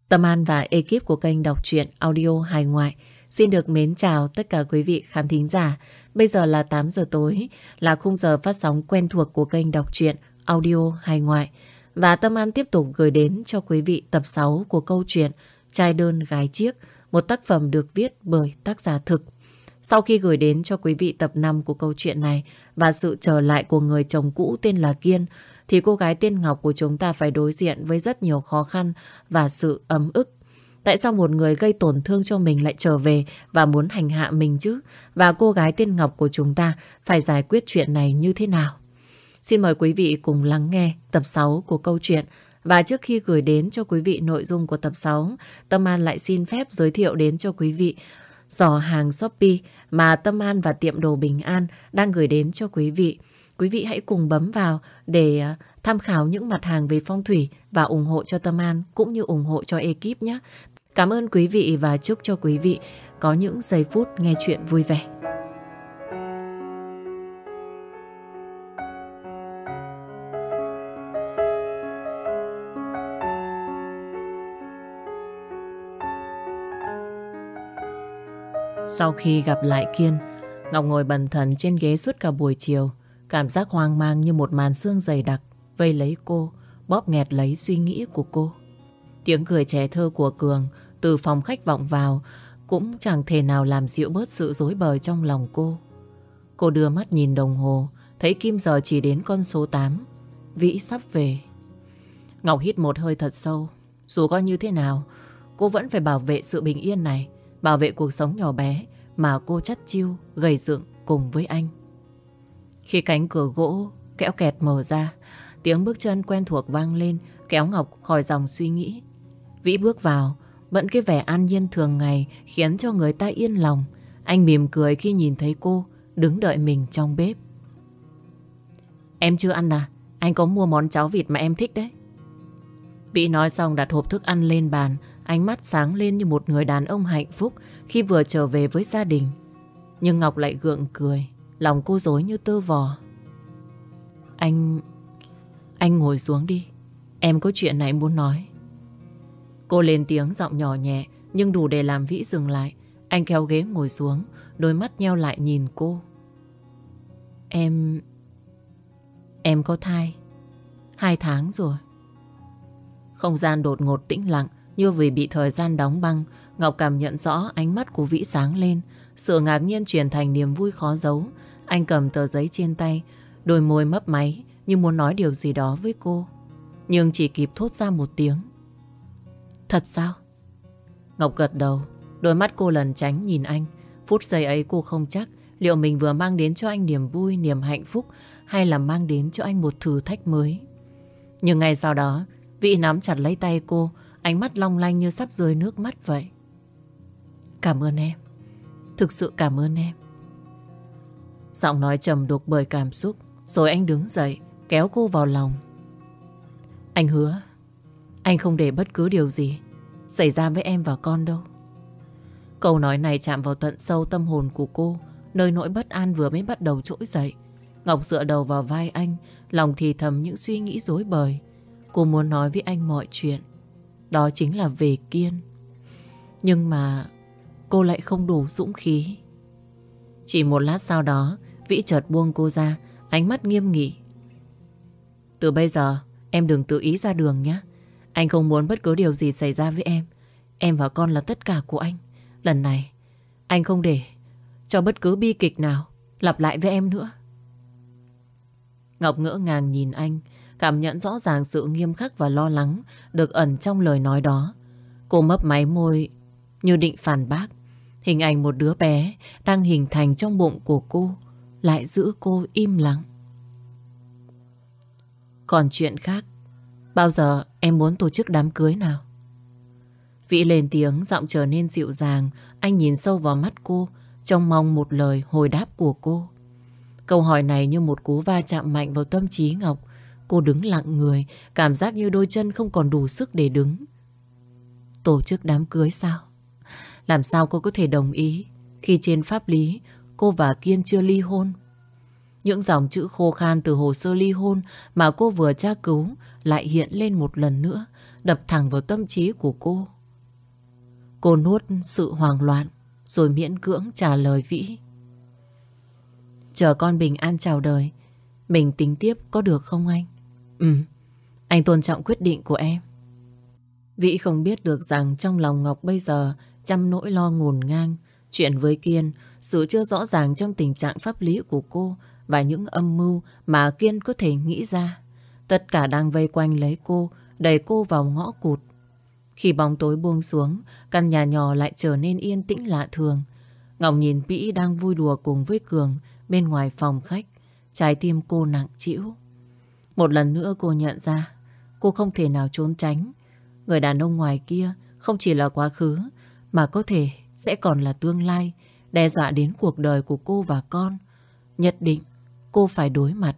Tâm An và ekip của kênh đọc truyện audio hài ngoại xin được mến chào tất cả quý vị khán thính giả. Bây giờ là 8 giờ tối, là khung giờ phát sóng quen thuộc của kênh đọc truyện audio hài ngoại. Và Tâm An tiếp tục gửi đến cho quý vị tập 6 của câu chuyện Trai đơn gái chiếc, một tác phẩm được viết bởi tác giả Thực. Sau khi gửi đến cho quý vị tập 5 của câu chuyện này và sự trở lại của người chồng cũ tên là Kiên, thì cô gái tên Ngọc của chúng ta phải đối diện với rất nhiều khó khăn và sự ấm ức. Tại sao một người gây tổn thương cho mình lại trở về và muốn hành hạ mình chứ? Và cô gái tên Ngọc của chúng ta phải giải quyết chuyện này như thế nào? Xin mời quý vị cùng lắng nghe tập 6 của câu chuyện. Và trước khi gửi đến cho quý vị nội dung của tập 6, Tâm An lại xin phép giới thiệu đến cho quý vị giỏ hàng Shopee mà Tâm An và tiệm đồ Bình An đang gửi đến cho quý vị. Quý vị hãy cùng bấm vào để tham khảo những mặt hàng về phong thủy và ủng hộ cho Tâm An cũng như ủng hộ cho ekip nhé. Cảm ơn quý vị và chúc cho quý vị có những giây phút nghe chuyện vui vẻ. Sau khi gặp lại Kiên, Ngọc ngồi bần thần trên ghế suốt cả buổi chiều. Cảm giác hoang mang như một màn sương dày đặc vây lấy cô, bóp nghẹt lấy suy nghĩ của cô. Tiếng cười trẻ thơ của Cường từ phòng khách vọng vào cũng chẳng thể nào làm dịu bớt sự rối bời trong lòng cô. Cô đưa mắt nhìn đồng hồ, thấy kim giờ chỉ đến con số 8. Vĩ sắp về. Ngọc hít một hơi thật sâu. Dù có như thế nào, cô vẫn phải bảo vệ sự bình yên này, bảo vệ cuộc sống nhỏ bé mà cô chắt chiu gầy dựng cùng với anh. Khi cánh cửa gỗ kéo kẹt mở ra, tiếng bước chân quen thuộc vang lên, kéo Ngọc khỏi dòng suy nghĩ. Vĩ bước vào, vẫn cái vẻ an nhiên thường ngày khiến cho người ta yên lòng. Anh mỉm cười khi nhìn thấy cô đứng đợi mình trong bếp. Em chưa ăn à? Anh có mua món cháo vịt mà em thích đấy. Vĩ nói xong đặt hộp thức ăn lên bàn, ánh mắt sáng lên như một người đàn ông hạnh phúc khi vừa trở về với gia đình. Nhưng Ngọc lại gượng cười, lòng cô rối như tơ vò. Anh ngồi xuống đi, em có chuyện này muốn nói. Cô lên tiếng giọng nhỏ nhẹ nhưng đủ để làm Vĩ dừng lại. Anh kéo ghế ngồi xuống, đôi mắt nheo lại nhìn cô. Em có thai 2 tháng rồi. Không gian đột ngột tĩnh lặng như vì bị thời gian đóng băng. Ngọc cảm nhận rõ ánh mắt của Vĩ sáng lên, sự ngạc nhiên chuyển thành niềm vui khó giấu. Anh cầm tờ giấy trên tay, đôi môi mấp máy như muốn nói điều gì đó với cô, nhưng chỉ kịp thốt ra một tiếng. Thật sao? Ngọc gật đầu, đôi mắt cô lẩn tránh nhìn anh. Phút giây ấy cô không chắc liệu mình vừa mang đến cho anh niềm vui, niềm hạnh phúc hay là mang đến cho anh một thử thách mới. Nhưng ngay sau đó, Vĩ nắm chặt lấy tay cô, ánh mắt long lanh như sắp rơi nước mắt vậy. Cảm ơn em, thực sự cảm ơn em. Giọng nói trầm đục bởi cảm xúc. Rồi anh đứng dậy, kéo cô vào lòng. Anh hứa, anh không để bất cứ điều gì xảy ra với em và con đâu. Câu nói này chạm vào tận sâu tâm hồn của cô, nơi nỗi bất an vừa mới bắt đầu trỗi dậy. Ngọc dựa đầu vào vai anh, lòng thì thầm những suy nghĩ rối bời. Cô muốn nói với anh mọi chuyện, đó chính là về Kiên. Nhưng mà cô lại không đủ dũng khí. Chỉ một lát sau đó, Vĩ chợt buông cô ra, ánh mắt nghiêm nghị. Từ bây giờ em đừng tự ý ra đường nhé. Anh không muốn bất cứ điều gì xảy ra với em. Em và con là tất cả của anh. Lần này anh không để cho bất cứ bi kịch nào lặp lại với em nữa. Ngọc ngỡ ngàng nhìn anh, cảm nhận rõ ràng sự nghiêm khắc và lo lắng được ẩn trong lời nói đó. Cô mấp máy môi như định phản bác. Hình ảnh một đứa bé đang hình thành trong bụng của cô lại giữ cô im lặng. Còn chuyện khác, bao giờ em muốn tổ chức đám cưới nào? Vĩ lên tiếng, giọng trở nên dịu dàng. Anh nhìn sâu vào mắt cô, trông mong một lời hồi đáp của cô. Câu hỏi này như một cú va chạm mạnh vào tâm trí Ngọc. Cô đứng lặng người, cảm giác như đôi chân không còn đủ sức để đứng. Tổ chức đám cưới sao? Làm sao cô có thể đồng ý khi trên pháp lý cô và Kiên chưa ly hôn? Những dòng chữ khô khan từ hồ sơ ly hôn mà cô vừa tra cứu lại hiện lên một lần nữa, đập thẳng vào tâm trí của cô. Cô nuốt sự hoảng loạn rồi miễn cưỡng trả lời Vĩ. Chờ con bình an chào đời, mình tính tiếp có được không anh? Ừ, anh tôn trọng quyết định của em. Vĩ không biết được rằng trong lòng Ngọc bây giờ trăm nỗi lo ngổn ngang. Chuyện với Kiên, sự chưa rõ ràng trong tình trạng pháp lý của cô và những âm mưu mà Kiên có thể nghĩ ra. Tất cả đang vây quanh lấy cô, đẩy cô vào ngõ cụt. Khi bóng tối buông xuống, căn nhà nhỏ lại trở nên yên tĩnh lạ thường. Ngọc nhìn Vĩ đang vui đùa cùng với Cường bên ngoài phòng khách. Trái tim cô nặng trĩu. Một lần nữa cô nhận ra cô không thể nào trốn tránh. Người đàn ông ngoài kia không chỉ là quá khứ mà có thể sẽ còn là tương lai, đe dọa đến cuộc đời của cô và con. Nhất định cô phải đối mặt.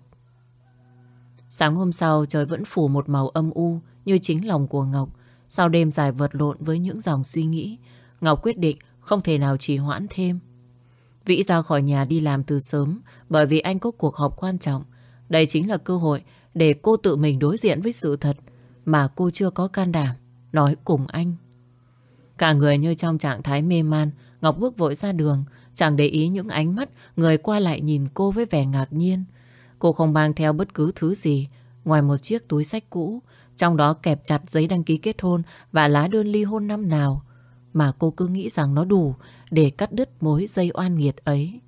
Sáng hôm sau trời vẫn phủ một màu âm u như chính lòng của Ngọc. Sau đêm dài vật lộn với những dòng suy nghĩ, Ngọc quyết định không thể nào trì hoãn thêm. Vĩ ra khỏi nhà đi làm từ sớm bởi vì anh có cuộc họp quan trọng. Đây chính là cơ hội để cô tự mình đối diện với sự thật mà cô chưa có can đảm nói cùng anh. Cả người như trong trạng thái mê man, Ngọc bước vội ra đường, chẳng để ý những ánh mắt người qua lại nhìn cô với vẻ ngạc nhiên. Cô không mang theo bất cứ thứ gì ngoài một chiếc túi xách cũ, trong đó kẹp chặt giấy đăng ký kết hôn và lá đơn ly hôn năm nào, mà cô cứ nghĩ rằng nó đủ để cắt đứt mối dây oan nghiệt ấy.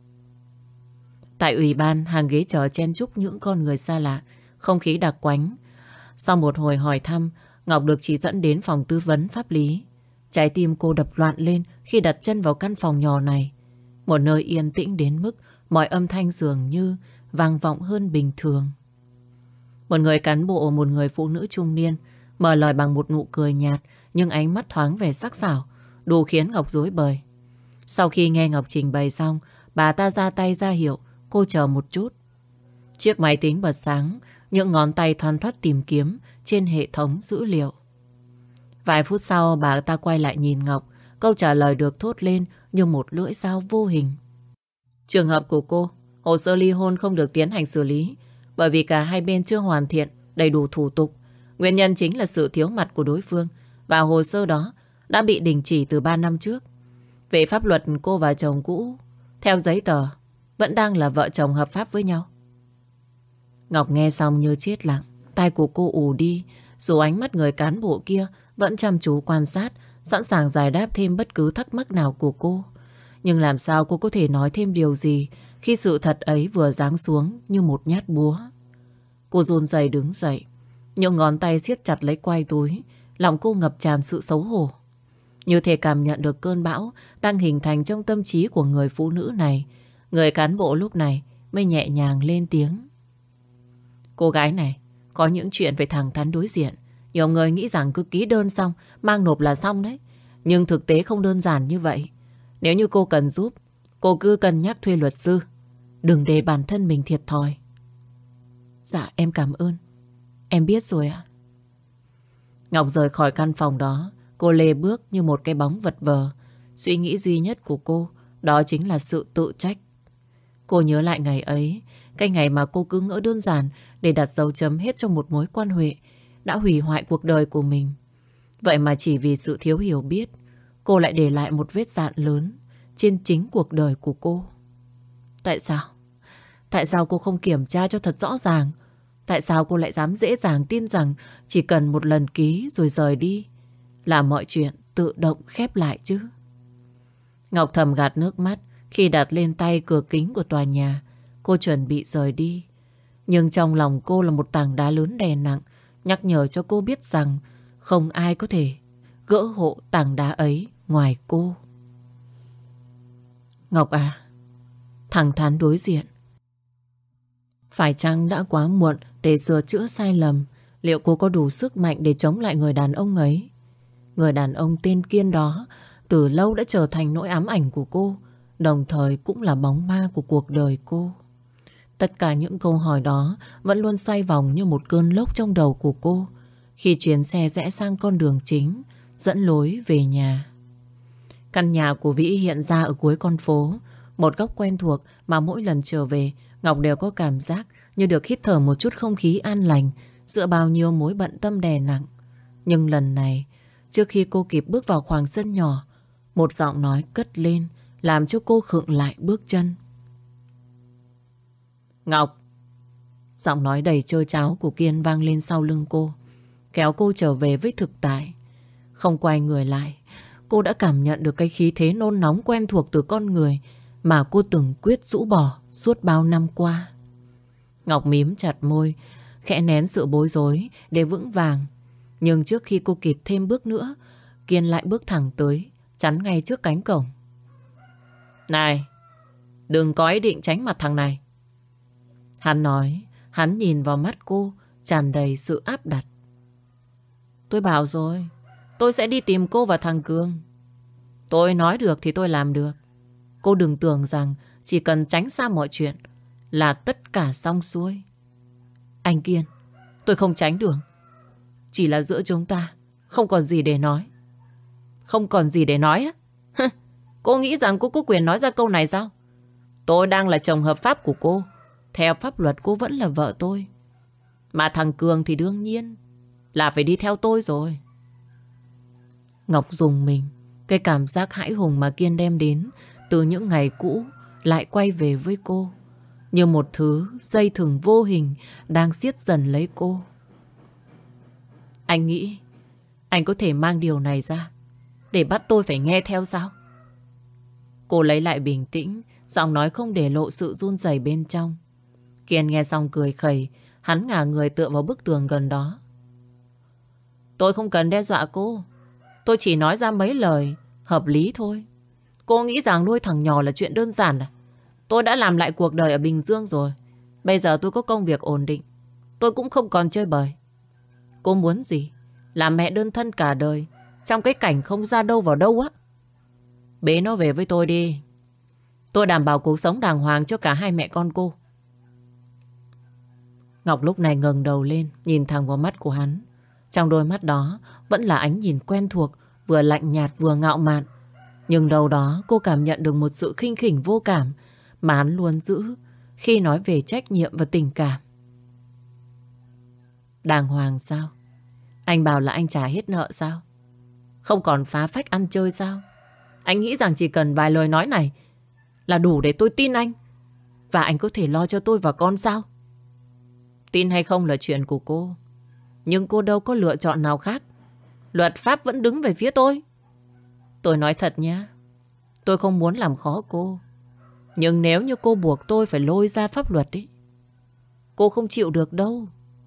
Tại ủy ban, hàng ghế chờ chen chúc những con người xa lạ, không khí đặc quánh. Sau một hồi hỏi thăm, Ngọc được chỉ dẫn đến phòng tư vấn pháp lý. Trái tim cô đập loạn lên khi đặt chân vào căn phòng nhỏ này. Một nơi yên tĩnh đến mức mọi âm thanh dường như vang vọng hơn bình thường. Một người cán bộ, một người phụ nữ trung niên mở lời bằng một nụ cười nhạt, nhưng ánh mắt thoáng vẻ sắc sảo, đủ khiến Ngọc rối bời. Sau khi nghe Ngọc trình bày xong, bà ta ra tay ra hiệu cô chờ một chút. Chiếc máy tính bật sáng, những ngón tay thoăn thoắt tìm kiếm trên hệ thống dữ liệu. Vài phút sau bà ta quay lại nhìn Ngọc, câu trả lời được thốt lên như một lưỡi dao vô hình. Trường hợp của cô, hồ sơ ly hôn không được tiến hành xử lý bởi vì cả hai bên chưa hoàn thiện đầy đủ thủ tục. Nguyên nhân chính là sự thiếu mặt của đối phương và hồ sơ đó đã bị đình chỉ từ 3 năm trước. Về pháp luật, cô và chồng cũ theo giấy tờ vẫn đang là vợ chồng hợp pháp với nhau. Ngọc nghe xong như chết lặng, tai của cô ù đi, dù ánh mắt người cán bộ kia vẫn chăm chú quan sát, sẵn sàng giải đáp thêm bất cứ thắc mắc nào của cô. Nhưng làm sao cô có thể nói thêm điều gì khi sự thật ấy vừa giáng xuống như một nhát búa. Cô run rẩy đứng dậy, những ngón tay siết chặt lấy quai túi, lòng cô ngập tràn sự xấu hổ. Như thể cảm nhận được cơn bão đang hình thành trong tâm trí của người phụ nữ này, người cán bộ lúc này mới nhẹ nhàng lên tiếng. Cô gái này, có những chuyện phải thẳng thắn đối diện. Nhiều người nghĩ rằng cứ ký đơn xong, mang nộp là xong đấy. Nhưng thực tế không đơn giản như vậy. Nếu như cô cần giúp, cô cứ cân nhắc thuê luật sư. Đừng để bản thân mình thiệt thòi. Dạ em cảm ơn. Em biết rồi ạ. Ngọc rời khỏi căn phòng đó. Cô lê bước như một cái bóng vật vờ. Suy nghĩ duy nhất của cô đó chính là sự tự trách. Cô nhớ lại ngày ấy, cái ngày mà cô cứ ngỡ đơn giản để đặt dấu chấm hết trong một mối quan hệ đã hủy hoại cuộc đời của mình. Vậy mà chỉ vì sự thiếu hiểu biết, cô lại để lại một vết dạn lớn trên chính cuộc đời của cô. Tại sao? Tại sao cô không kiểm tra cho thật rõ ràng? Tại sao cô lại dám dễ dàng tin rằng chỉ cần một lần ký rồi rời đi là mọi chuyện tự động khép lại chứ? Ngọc thầm gạt nước mắt khi đặt lên tay cửa kính của tòa nhà. Cô chuẩn bị rời đi. Nhưng trong lòng cô là một tảng đá lớn đè nặng, nhắc nhở cho cô biết rằng không ai có thể gỡ hộ tảng đá ấy ngoài cô. Ngọc à, thẳng thắn đối diện. Phải chăng đã quá muộn để sửa chữa sai lầm? Liệu cô có đủ sức mạnh để chống lại người đàn ông ấy? Người đàn ông tên Kiên đó từ lâu đã trở thành nỗi ám ảnh của cô, đồng thời cũng là bóng ma của cuộc đời cô. Tất cả những câu hỏi đó vẫn luôn xoay vòng như một cơn lốc trong đầu của cô khi chuyến xe rẽ sang con đường chính dẫn lối về nhà. Căn nhà của Vĩ hiện ra ở cuối con phố, một góc quen thuộc mà mỗi lần trở về Ngọc đều có cảm giác như được hít thở một chút không khí an lành giữa bao nhiêu mối bận tâm đè nặng. Nhưng lần này, trước khi cô kịp bước vào khoảng sân nhỏ, Một giọng nói cất lên làm cho cô khựng lại bước chân. Ngọc! Giọng nói đầy trôi tráo của Kiên vang lên sau lưng cô, kéo cô trở về với thực tại. Không quay người lại, cô đã cảm nhận được cái khí thế nôn nóng quen thuộc từ con người mà cô từng quyết rũ bỏ suốt bao năm qua. Ngọc mím chặt môi, khẽ nén sự bối rối để vững vàng. Nhưng trước khi cô kịp thêm bước nữa, Kiên lại bước thẳng tới, chắn ngay trước cánh cổng. Này, đừng có ý định tránh mặt thằng này. Hắn nói, hắn nhìn vào mắt cô, tràn đầy sự áp đặt. Tôi bảo rồi, tôi sẽ đi tìm cô và thằng Cường. Tôi nói được thì tôi làm được. Cô đừng tưởng rằng chỉ cần tránh xa mọi chuyện là tất cả xong xuôi. Anh Kiên, tôi không tránh được. Chỉ là giữa chúng ta không còn gì để nói. Không còn gì để nói á? Cô nghĩ rằng cô có quyền nói ra câu này sao? Tôi đang là chồng hợp pháp của cô. Theo pháp luật cô vẫn là vợ tôi. Mà thằng Cường thì đương nhiên là phải đi theo tôi rồi. Ngọc rùng mình. Cái cảm giác hãi hùng mà Kiên đem đến từ những ngày cũ lại quay về với cô, như một thứ dây thừng vô hình đang siết dần lấy cô. Anh nghĩ anh có thể mang điều này ra để bắt tôi phải nghe theo sao? Cô lấy lại bình tĩnh, giọng nói không để lộ sự run rẩy bên trong. Kiên nghe xong cười khẩy, hắn ngả người tựa vào bức tường gần đó. Tôi không cần đe dọa cô. Tôi chỉ nói ra mấy lời hợp lý thôi. Cô nghĩ rằng nuôi thằng nhỏ là chuyện đơn giản à? Tôi đã làm lại cuộc đời ở Bình Dương rồi. Bây giờ tôi có công việc ổn định. Tôi cũng không còn chơi bời. Cô muốn gì? Làm mẹ đơn thân cả đời, trong cái cảnh không ra đâu vào đâu á. Bế nó về với tôi đi. Tôi đảm bảo cuộc sống đàng hoàng cho cả hai mẹ con cô. Ngọc lúc này ngẩng đầu lên, nhìn thẳng vào mắt của hắn. Trong đôi mắt đó vẫn là ánh nhìn quen thuộc, vừa lạnh nhạt vừa ngạo mạn. Nhưng đâu đó cô cảm nhận được một sự khinh khỉnh vô cảm mà hắn luôn giữ khi nói về trách nhiệm và tình cảm. Đàng hoàng sao? Anh bảo là anh trả hết nợ sao? Không còn phá phách ăn chơi sao? Anh nghĩ rằng chỉ cần vài lời nói này là đủ để tôi tin anh, và anh có thể lo cho tôi và con sao? Tin hay không là chuyện của cô, nhưng cô đâu có lựa chọn nào khác. Luật pháp vẫn đứng về phía tôi. Tôi nói thật nhá, tôi không muốn làm khó cô. Nhưng nếu như cô buộc tôi phải lôi ra pháp luật ấy, cô không chịu được đâu.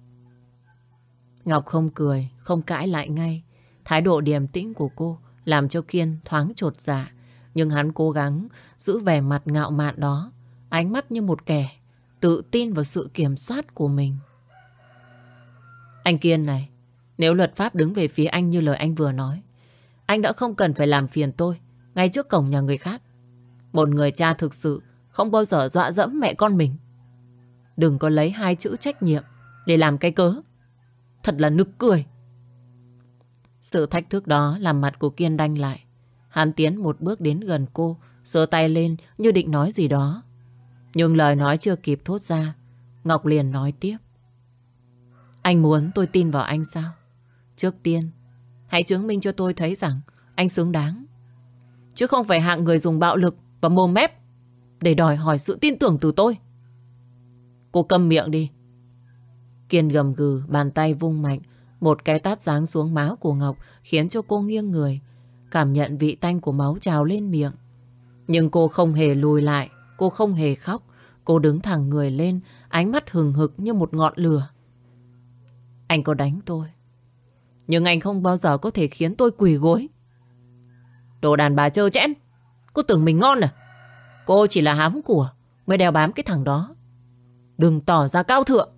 Ngọc không cười, không cãi lại ngay. Thái độ điềm tĩnh của cô làm cho Kiên thoáng chột dạ. Nhưng hắn cố gắng giữ vẻ mặt ngạo mạn đó, ánh mắt như một kẻ tự tin vào sự kiểm soát của mình. Anh Kiên này, nếu luật pháp đứng về phía anh như lời anh vừa nói, anh đã không cần phải làm phiền tôi ngay trước cổng nhà người khác. Một người cha thực sự không bao giờ dọa dẫm mẹ con mình. Đừng có lấy hai chữ trách nhiệm để làm cái cớ. Thật là nực cười. Sự thách thức đó làm mặt của Kiên đanh lại. Hắn tiến một bước đến gần cô, giơ tay lên như định nói gì đó. Nhưng lời nói chưa kịp thốt ra, Ngọc liền nói tiếp. Anh muốn tôi tin vào anh sao? Trước tiên, hãy chứng minh cho tôi thấy rằng anh xứng đáng. Chứ không phải hạng người dùng bạo lực và mồm mép để đòi hỏi sự tin tưởng từ tôi. Cô câm miệng đi. Kiên gầm gừ, bàn tay vung mạnh. Một cái tát giáng xuống má của Ngọc khiến cho cô nghiêng người, cảm nhận vị tanh của máu trào lên miệng. Nhưng cô không hề lùi lại, cô không hề khóc. Cô đứng thẳng người lên, ánh mắt hừng hực như một ngọn lửa. Anh có đánh tôi, nhưng anh không bao giờ có thể khiến tôi quỳ gối. Đồ đàn bà trơ trẽn, cô tưởng mình ngon à? Cô chỉ là hám của mới đeo bám cái thằng đó. Đừng tỏ ra cao thượng.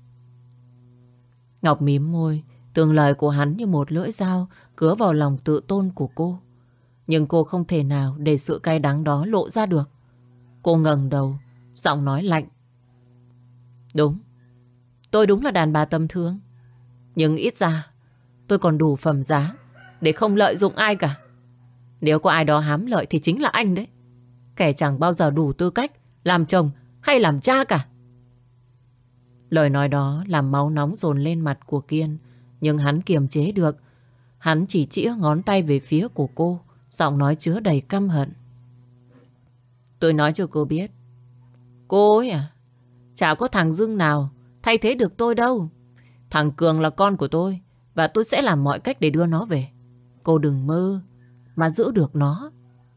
Ngọc mím môi, từng lời của hắn như một lưỡi dao cứa vào lòng tự tôn của cô. Nhưng cô không thể nào để sự cay đắng đó lộ ra được. Cô ngẩng đầu, giọng nói lạnh. Đúng, tôi đúng là đàn bà tầm thường. Nhưng ít ra tôi còn đủ phẩm giá để không lợi dụng ai cả. Nếu có ai đó hám lợi thì chính là anh đấy. Kẻ chẳng bao giờ đủ tư cách làm chồng hay làm cha cả. Lời nói đó làm máu nóng dồn lên mặt của Kiên. Nhưng hắn kiềm chế được. Hắn chỉ chĩa ngón tay về phía của cô, giọng nói chứa đầy căm hận. Tôi nói cho cô biết, cô ấy à, chả có thằng Dương nào thay thế được tôi đâu. Thằng Cường là con của tôi và tôi sẽ làm mọi cách để đưa nó về. Cô đừng mơ mà giữ được nó.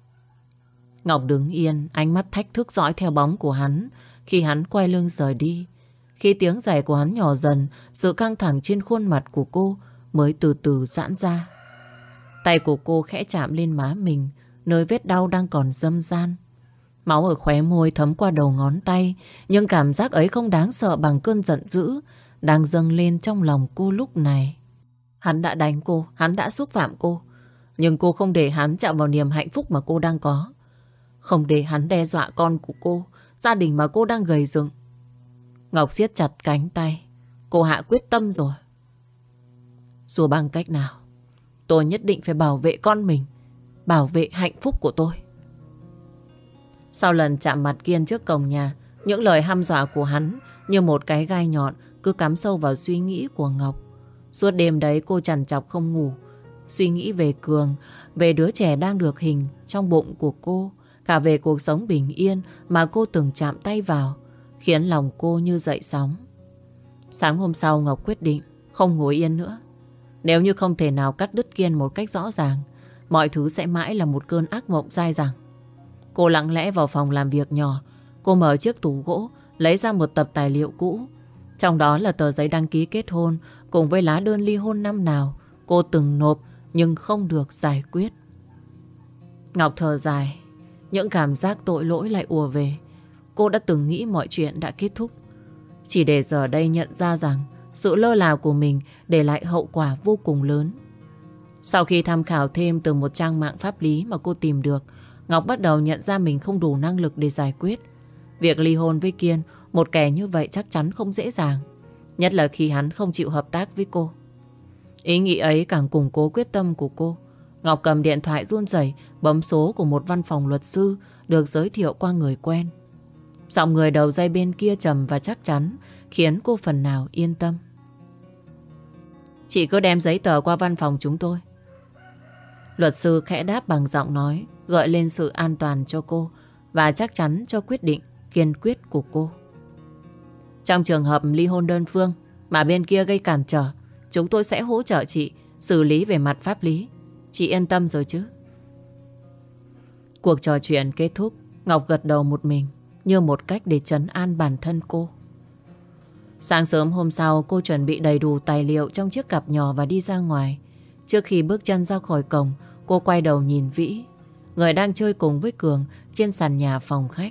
Ngọc đứng yên, ánh mắt thách thức dõi theo bóng của hắn khi hắn quay lưng rời đi. Khi tiếng giày của hắn nhỏ dần, sự căng thẳng trên khuôn mặt của cô mới từ từ giãn ra. Tay của cô khẽ chạm lên má mình, nơi vết đau đang còn râm ran. Máu ở khóe môi thấm qua đầu ngón tay, nhưng cảm giác ấy không đáng sợ bằng cơn giận dữ đang dâng lên trong lòng cô lúc này. Hắn đã đánh cô, hắn đã xúc phạm cô, nhưng cô không để hắn chạm vào niềm hạnh phúc mà cô đang có. Không để hắn đe dọa con của cô, gia đình mà cô đang gầy dựng. Ngọc siết chặt cánh tay. Cô hạ quyết tâm rồi. Dù bằng cách nào, tôi nhất định phải bảo vệ con mình, bảo vệ hạnh phúc của tôi. Sau lần chạm mặt Kiên trước cổng nhà, những lời hăm dọa của hắn như một cái gai nhọn cứ cắm sâu vào suy nghĩ của Ngọc. Suốt đêm đấy cô trằn trọc không ngủ, suy nghĩ về Cường, về đứa trẻ đang được hình trong bụng của cô, cả về cuộc sống bình yên mà cô từng chạm tay vào, khiến lòng cô như dậy sóng. Sáng hôm sau Ngọc quyết định không ngồi yên nữa. Nếu như không thể nào cắt đứt Kiên một cách rõ ràng, mọi thứ sẽ mãi là một cơn ác mộng dai dẳng. Cô lặng lẽ vào phòng làm việc nhỏ. Cô mở chiếc tủ gỗ, lấy ra một tập tài liệu cũ. Trong đó là tờ giấy đăng ký kết hôn cùng với lá đơn ly hôn năm nào cô từng nộp nhưng không được giải quyết. Ngọc thở dài, những cảm giác tội lỗi lại ùa về. Cô đã từng nghĩ mọi chuyện đã kết thúc, chỉ để giờ đây nhận ra rằng sự lơ là của mình để lại hậu quả vô cùng lớn. Sau khi tham khảo thêm từ một trang mạng pháp lý mà cô tìm được, Ngọc bắt đầu nhận ra mình không đủ năng lực để giải quyết. Việc ly hôn với Kiên, một kẻ như vậy chắc chắn không dễ dàng, nhất là khi hắn không chịu hợp tác với cô. Ý nghĩ ấy càng củng cố quyết tâm của cô. Ngọc cầm điện thoại run rẩy bấm số của một văn phòng luật sư được giới thiệu qua người quen. Giọng người đầu dây bên kia trầm và chắc chắn khiến cô phần nào yên tâm. Chị cứ đem giấy tờ qua văn phòng chúng tôi. Luật sư khẽ đáp bằng giọng nói gợi lên sự an toàn cho cô và chắc chắn cho quyết định kiên quyết của cô. Trong trường hợp ly hôn đơn phương mà bên kia gây cản trở, chúng tôi sẽ hỗ trợ chị xử lý về mặt pháp lý. Chị yên tâm rồi chứ? Cuộc trò chuyện kết thúc, Ngọc gật đầu một mình như một cách để trấn an bản thân cô. Sáng sớm hôm sau, cô chuẩn bị đầy đủ tài liệu trong chiếc cặp nhỏ và đi ra ngoài. Trước khi bước chân ra khỏi cổng, cô quay đầu nhìn Vĩ, người đang chơi cùng với Cường trên sàn nhà phòng khách.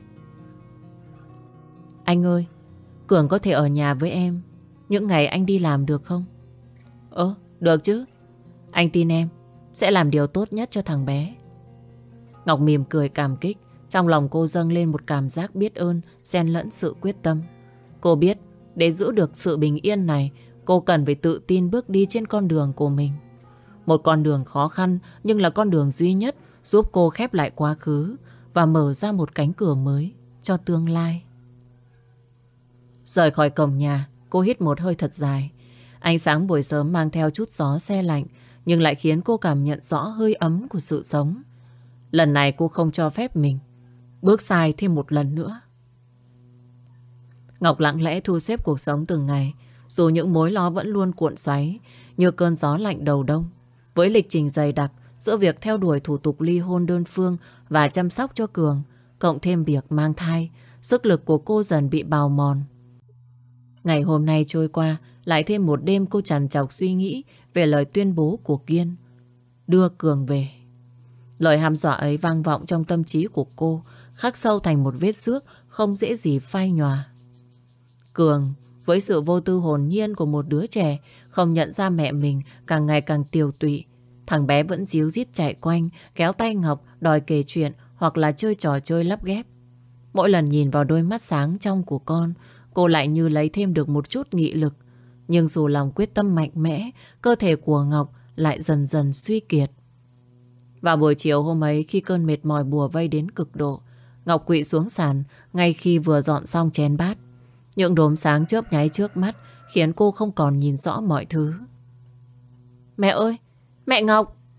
Anh ơi, Cường có thể ở nhà với em những ngày anh đi làm được không? Được chứ. Anh tin em sẽ làm điều tốt nhất cho thằng bé. Ngọc mỉm cười cảm kích. Trong lòng cô dâng lên một cảm giác biết ơn xen lẫn sự quyết tâm. Cô biết để giữ được sự bình yên này, cô cần phải tự tin bước đi trên con đường của mình. Một con đường khó khăn nhưng là con đường duy nhất giúp cô khép lại quá khứ và mở ra một cánh cửa mới cho tương lai. Rời khỏi cổng nhà, cô hít một hơi thật dài. Ánh sáng buổi sớm mang theo chút gió se lạnh nhưng lại khiến cô cảm nhận rõ hơi ấm của sự sống. Lần này cô không cho phép mình bước sai thêm một lần nữa. Ngọc lặng lẽ thu xếp cuộc sống từng ngày, dù những mối lo vẫn luôn cuộn xoáy như cơn gió lạnh đầu đông. Với lịch trình dày đặc giữa việc theo đuổi thủ tục ly hôn đơn phương và chăm sóc cho Cường, cộng thêm việc mang thai, sức lực của cô dần bị bào mòn. Ngày hôm nay trôi qua, lại thêm một đêm cô trằn trọc suy nghĩ về lời tuyên bố của Kiên đưa Cường về. Lời hăm dọa ấy vang vọng trong tâm trí của cô, khắc sâu thành một vết xước không dễ gì phai nhòa. Cường, với sự vô tư hồn nhiên của một đứa trẻ, không nhận ra mẹ mình càng ngày càng tiều tụy. Thằng bé vẫn díu dít chạy quanh, kéo tay Ngọc, đòi kể chuyện hoặc là chơi trò chơi lắp ghép. Mỗi lần nhìn vào đôi mắt sáng trong của con, cô lại như lấy thêm được một chút nghị lực. Nhưng dù lòng quyết tâm mạnh mẽ, cơ thể của Ngọc lại dần dần suy kiệt. Vào buổi chiều hôm ấy, khi cơn mệt mỏi bùa vây đến cực độ, Ngọc quỵ xuống sàn ngay khi vừa dọn xong chén bát. Những đốm sáng chớp nháy trước mắt khiến cô không còn nhìn rõ mọi thứ. Mẹ ơi! Mẹ Ngọc!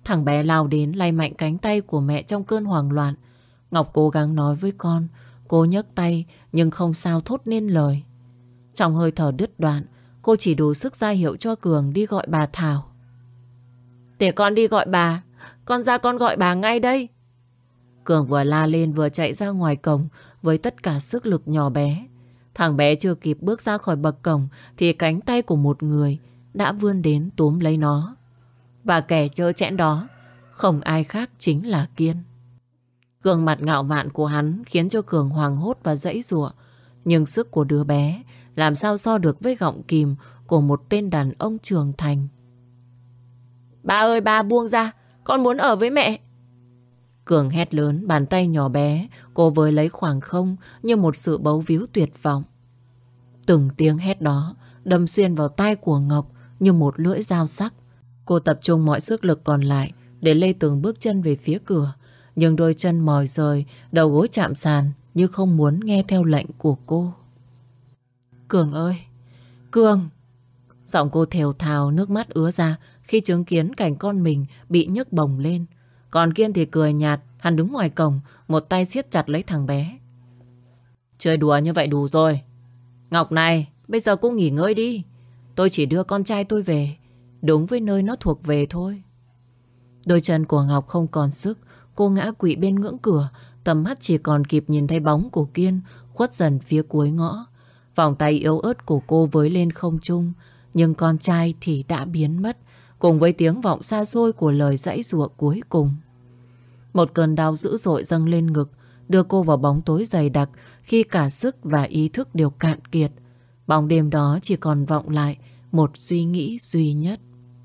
Thằng bé lao đến lay mạnh cánh tay của mẹ trong cơn hoảng loạn. Ngọc cố gắng nói với con, cô nhấc tay nhưng không sao thốt nên lời. Trong hơi thở đứt đoạn, cô chỉ đủ sức ra hiệu cho Cường đi gọi bà Thảo. Để con đi gọi bà, con ra con gọi bà ngay đây. Cường vừa la lên vừa chạy ra ngoài cổng với tất cả sức lực nhỏ bé. Thằng bé chưa kịp bước ra khỏi bậc cổng thì cánh tay của một người đã vươn đến túm lấy nó. Và kẻ trơ trẽn đó không ai khác chính là Kiên. Gương mặt ngạo mạn của hắn khiến cho Cường hoảng hốt và giãy giụa. Nhưng sức của đứa bé làm sao so được với gọng kìm của một tên đàn ông trưởng thành. Ba ơi ba, buông ra, con muốn ở với mẹ. Cường hét lớn, bàn tay nhỏ bé cô với lấy khoảng không như một sự bấu víu tuyệt vọng. Từng tiếng hét đó đâm xuyên vào tai của Ngọc như một lưỡi dao sắc. Cô tập trung mọi sức lực còn lại để lê từng bước chân về phía cửa. Nhưng đôi chân mỏi rời, đầu gối chạm sàn như không muốn nghe theo lệnh của cô. Cường ơi! Cường! Giọng cô thều thào, nước mắt ứa ra khi chứng kiến cảnh con mình bị nhấc bổng lên. Còn Kiên thì cười nhạt, hắn đứng ngoài cổng, một tay siết chặt lấy thằng bé. Chơi đùa như vậy đủ rồi. Ngọc này, bây giờ cô nghỉ ngơi đi. Tôi chỉ đưa con trai tôi về, đúng với nơi nó thuộc về thôi. Đôi chân của Ngọc không còn sức, cô ngã quỵ bên ngưỡng cửa, tầm mắt chỉ còn kịp nhìn thấy bóng của Kiên khuất dần phía cuối ngõ. Vòng tay yếu ớt của cô với lên không trung, nhưng con trai thì đã biến mất, cùng với tiếng vọng xa xôi của lời giãy giụa cuối cùng. Một cơn đau dữ dội dâng lên ngực, đưa cô vào bóng tối dày đặc khi cả sức và ý thức đều cạn kiệt. Bóng đêm đó chỉ còn vọng lại một suy nghĩ duy nhất.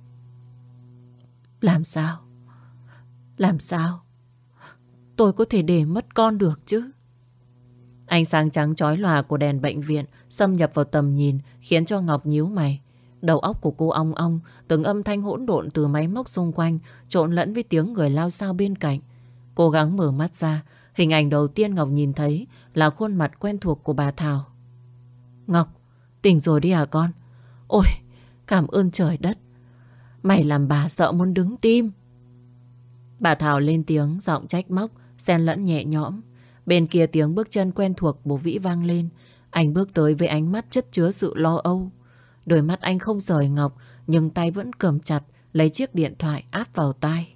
Làm sao? Làm sao tôi có thể để mất con được chứ? Ánh sáng trắng chói lòa của đèn bệnh viện xâm nhập vào tầm nhìn khiến cho Ngọc nhíu mày. Đầu óc của cô ong ong, từng âm thanh hỗn độn từ máy móc xung quanh trộn lẫn với tiếng người lao xao bên cạnh. Cố gắng mở mắt ra, hình ảnh đầu tiên Ngọc nhìn thấy là khuôn mặt quen thuộc của bà Thảo. Ngọc, tỉnh rồi đi à con? Ôi, cảm ơn trời đất. Mày làm bà sợ muốn đứng tim. Bà Thảo lên tiếng, giọng trách móc, xen lẫn nhẹ nhõm. Bên kia tiếng bước chân quen thuộc bố Vĩ vang lên. Anh bước tới với ánh mắt chất chứa sự lo âu. Đôi mắt anh không rời Ngọc, nhưng tay vẫn cầm chặt, lấy chiếc điện thoại áp vào tai.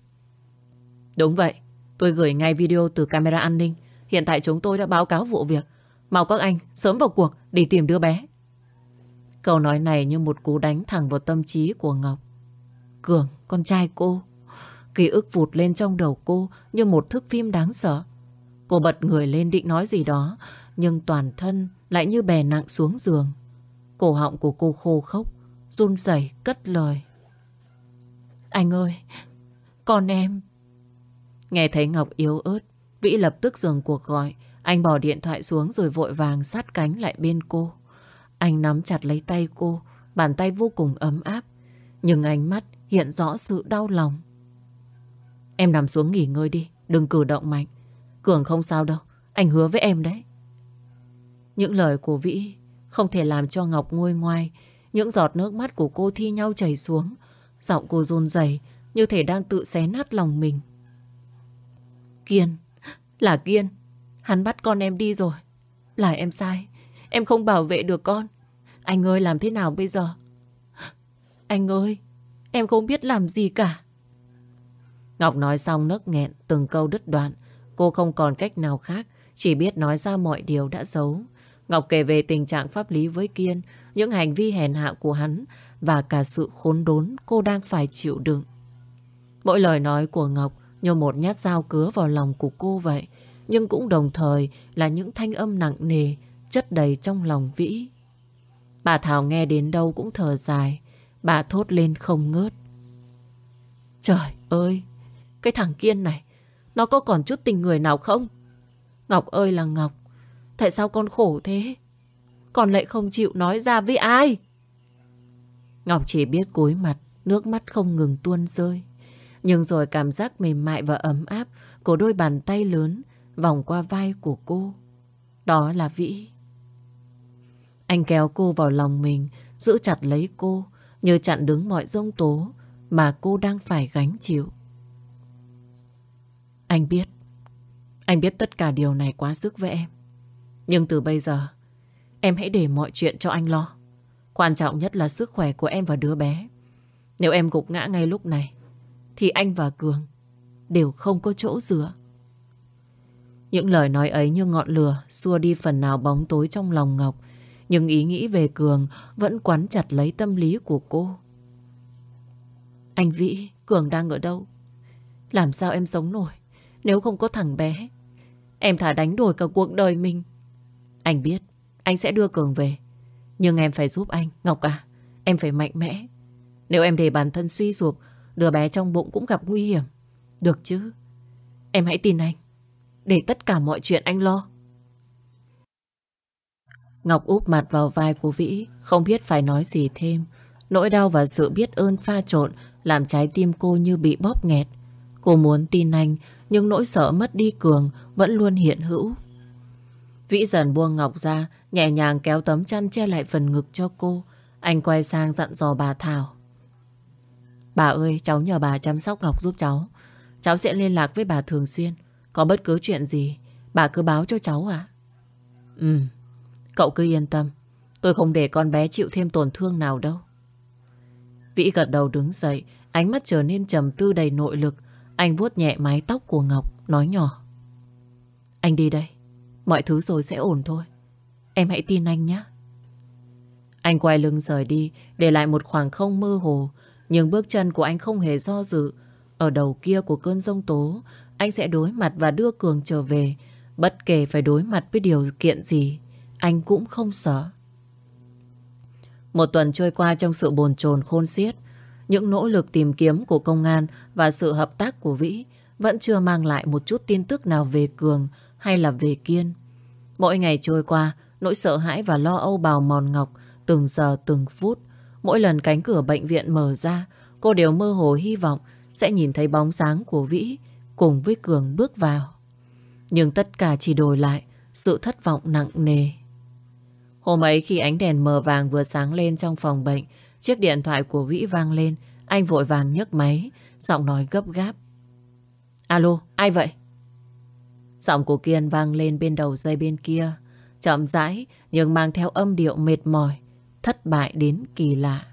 Đúng vậy, tôi gửi ngay video từ camera an ninh. Hiện tại chúng tôi đã báo cáo vụ việc. Mong các anh sớm vào cuộc để tìm đứa bé. Câu nói này như một cú đánh thẳng vào tâm trí của Ngọc. Cường, con trai cô. Ký ức vụt lên trong đầu cô như một thước phim đáng sợ. Cô bật người lên định nói gì đó, nhưng toàn thân lại như đè nặng xuống giường. Cổ họng của cô khô khốc, run rẩy cất lời. Anh ơi, con em. Nghe thấy Ngọc yếu ớt, Vĩ lập tức dừng cuộc gọi. Anh bỏ điện thoại xuống rồi vội vàng sát cánh lại bên cô. Anh nắm chặt lấy tay cô, bàn tay vô cùng ấm áp, nhưng ánh mắt hiện rõ sự đau lòng. Em nằm xuống nghỉ ngơi đi, đừng cử động mạnh. Cường không sao đâu, anh hứa với em đấy. Những lời của Vĩ không thể làm cho Ngọc nguôi ngoai. Những giọt nước mắt của cô thi nhau chảy xuống. Giọng cô run rẩy như thể đang tự xé nát lòng mình. Kiên, là Kiên. Hắn bắt con em đi rồi. Là em sai, em không bảo vệ được con. Anh ơi, làm thế nào bây giờ? Anh ơi, em không biết làm gì cả. Ngọc nói xong nấc nghẹn, từng câu đứt đoạn. Cô không còn cách nào khác, chỉ biết nói ra mọi điều đã giấu. Ngọc kể về tình trạng pháp lý với Kiên, những hành vi hèn hạ của hắn và cả sự khốn đốn cô đang phải chịu đựng. Mỗi lời nói của Ngọc như một nhát dao cứa vào lòng của cô vậy, nhưng cũng đồng thời là những thanh âm nặng nề chất đầy trong lòng Vĩ. Bà Thảo nghe đến đâu cũng thở dài, bà thốt lên không ngớt. Trời ơi, cái thằng Kiên này, nó có còn chút tình người nào không? Ngọc ơi là Ngọc, tại sao con khổ thế? Con lại không chịu nói ra với ai? Ngọc chỉ biết cúi mặt, nước mắt không ngừng tuôn rơi. Nhưng rồi cảm giác mềm mại và ấm áp của đôi bàn tay lớn vòng qua vai của cô. Đó là Vĩ. Anh kéo cô vào lòng mình, giữ chặt lấy cô, như chặn đứng mọi giông tố mà cô đang phải gánh chịu. Anh biết tất cả điều này quá sức với em. Nhưng từ bây giờ, em hãy để mọi chuyện cho anh lo. Quan trọng nhất là sức khỏe của em và đứa bé. Nếu em gục ngã ngay lúc này, thì anh và Cường đều không có chỗ dựa. Những lời nói ấy như ngọn lửa xua đi phần nào bóng tối trong lòng Ngọc. Nhưng ý nghĩ về Cường vẫn quắn chặt lấy tâm lý của cô. Anh Vĩ, Cường đang ở đâu? Làm sao em sống nổi nếu không có thằng bé? Em thà đánh đổi cả cuộc đời mình. Anh biết anh sẽ đưa Cường về, nhưng em phải giúp anh, Ngọc à. Em phải mạnh mẽ. Nếu em để bản thân suy sụp, đứa bé trong bụng cũng gặp nguy hiểm. Được chứ? Em hãy tin anh, để tất cả mọi chuyện anh lo. Ngọc úp mặt vào vai của Vĩ, không biết phải nói gì thêm. Nỗi đau và sự biết ơn pha trộn làm trái tim cô như bị bóp nghẹt. Cô muốn tin anh, nhưng nỗi sợ mất đi Cường vẫn luôn hiện hữu. Vĩ dần buông Ngọc ra, nhẹ nhàng kéo tấm chăn che lại phần ngực cho cô. Anh quay sang dặn dò bà Thảo. Bà ơi, cháu nhờ bà chăm sóc Ngọc giúp cháu. Cháu sẽ liên lạc với bà thường xuyên. Có bất cứ chuyện gì, bà cứ báo cho cháu à? Cậu cứ yên tâm. Tôi không để con bé chịu thêm tổn thương nào đâu. Vĩ gật đầu đứng dậy, ánh mắt trở nên trầm tư đầy nội lực. Anh vuốt nhẹ mái tóc của Ngọc, nói nhỏ. Anh đi đây. Mọi thứ rồi sẽ ổn thôi. Em hãy tin anh nhé. Anh quay lưng rời đi, để lại một khoảng không mơ hồ. Nhưng bước chân của anh không hề do dự. Ở đầu kia của cơn giông tố, anh sẽ đối mặt và đưa Cường trở về. Bất kể phải đối mặt với điều kiện gì, anh cũng không sợ. Một tuần trôi qua trong sự bồn chồn khôn xiết. Những nỗ lực tìm kiếm của công an và sự hợp tác của Vĩ vẫn chưa mang lại một chút tin tức nào về Cường hay là về Kiên. Mỗi ngày trôi qua, nỗi sợ hãi và lo âu bào mòn Ngọc từng giờ từng phút. Mỗi lần cánh cửa bệnh viện mở ra, cô đều mơ hồ hy vọng sẽ nhìn thấy bóng sáng của Vĩ cùng với Cường bước vào. Nhưng tất cả chỉ đổi lại sự thất vọng nặng nề. Hôm ấy khi ánh đèn mờ vàng vừa sáng lên trong phòng bệnh, chiếc điện thoại của Vĩ vang lên. Anh vội vàng nhấc máy, giọng nói gấp gáp. Alo, ai vậy? Giọng của Kiên vang lên bên đầu dây bên kia, chậm rãi nhưng mang theo âm điệu mệt mỏi, thất bại đến kỳ lạ.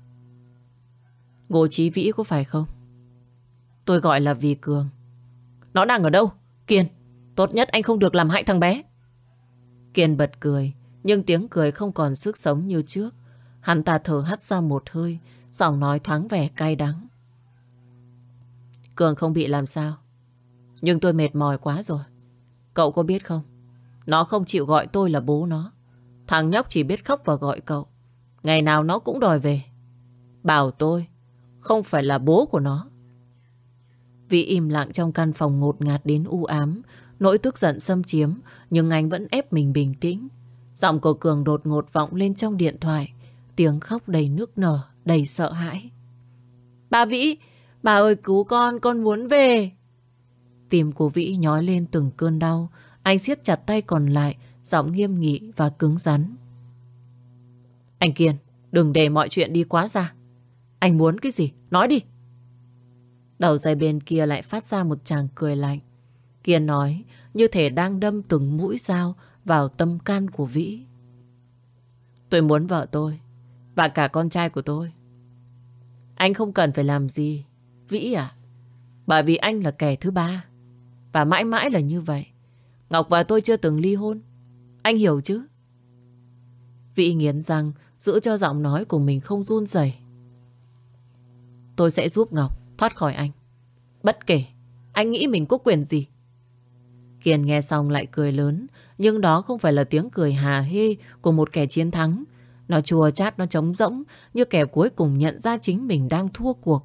Ngô Chí Vĩ có phải không? Tôi gọi là vì Cường. Nó đang ở đâu? Kiên, tốt nhất anh không được làm hại thằng bé. Kiên bật cười, nhưng tiếng cười không còn sức sống như trước. Hắn ta thở hắt ra một hơi, giọng nói thoáng vẻ cay đắng. Cường không bị làm sao, nhưng tôi mệt mỏi quá rồi. Cậu có biết không? Nó không chịu gọi tôi là bố nó. Thằng nhóc chỉ biết khóc và gọi cậu. Ngày nào nó cũng đòi về. Bảo tôi không phải là bố của nó. Vĩ im lặng trong căn phòng ngột ngạt đến u ám. Nỗi tức giận xâm chiếm, nhưng anh vẫn ép mình bình tĩnh. Giọng của Cường đột ngột vọng lên trong điện thoại. Tiếng khóc đầy nước nở, đầy sợ hãi. Bà Vĩ, bà ơi cứu con muốn về. Tim của Vĩ nhói lên từng cơn đau. Anh siết chặt tay còn lại, giọng nghiêm nghị và cứng rắn. Anh Kiên, đừng để mọi chuyện đi quá xa. Anh muốn cái gì? Nói đi. Đầu dây bên kia lại phát ra một tràng cười lạnh. Kiên nói như thể đang đâm từng mũi dao vào tâm can của Vĩ. Tôi muốn vợ tôi và cả con trai của tôi. Anh không cần phải làm gì, Vĩ à. Bởi vì anh là kẻ thứ ba. Và mãi mãi là như vậy. Ngọc và tôi chưa từng ly hôn. Anh hiểu chứ? Vĩ nghiến răng, giữ cho giọng nói của mình không run rẩy. Tôi sẽ giúp Ngọc thoát khỏi anh. Bất kể anh nghĩ mình có quyền gì. Kiên nghe xong lại cười lớn. Nhưng đó không phải là tiếng cười hà hê của một kẻ chiến thắng. Nó chua chát, nó trống rỗng, như kẻ cuối cùng nhận ra chính mình đang thua cuộc.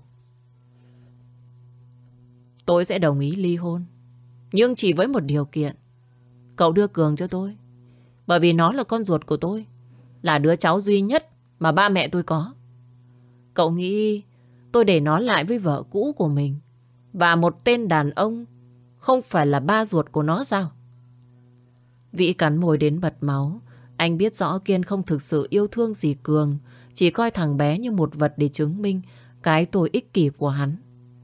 Tôi sẽ đồng ý ly hôn, nhưng chỉ với một điều kiện. Cậu đưa Cường cho tôi. Bởi vì nó là con ruột của tôi, là đứa cháu duy nhất mà ba mẹ tôi có. Cậu nghĩ tôi để nó lại với vợ cũ của mình và một tên đàn ông không phải là ba ruột của nó sao? Vĩ cắn môi đến bật máu. Anh biết rõ Kiên không thực sự yêu thương gì Cường, chỉ coi thằng bé như một vật để chứng minh cái tôi ích kỷ của hắn.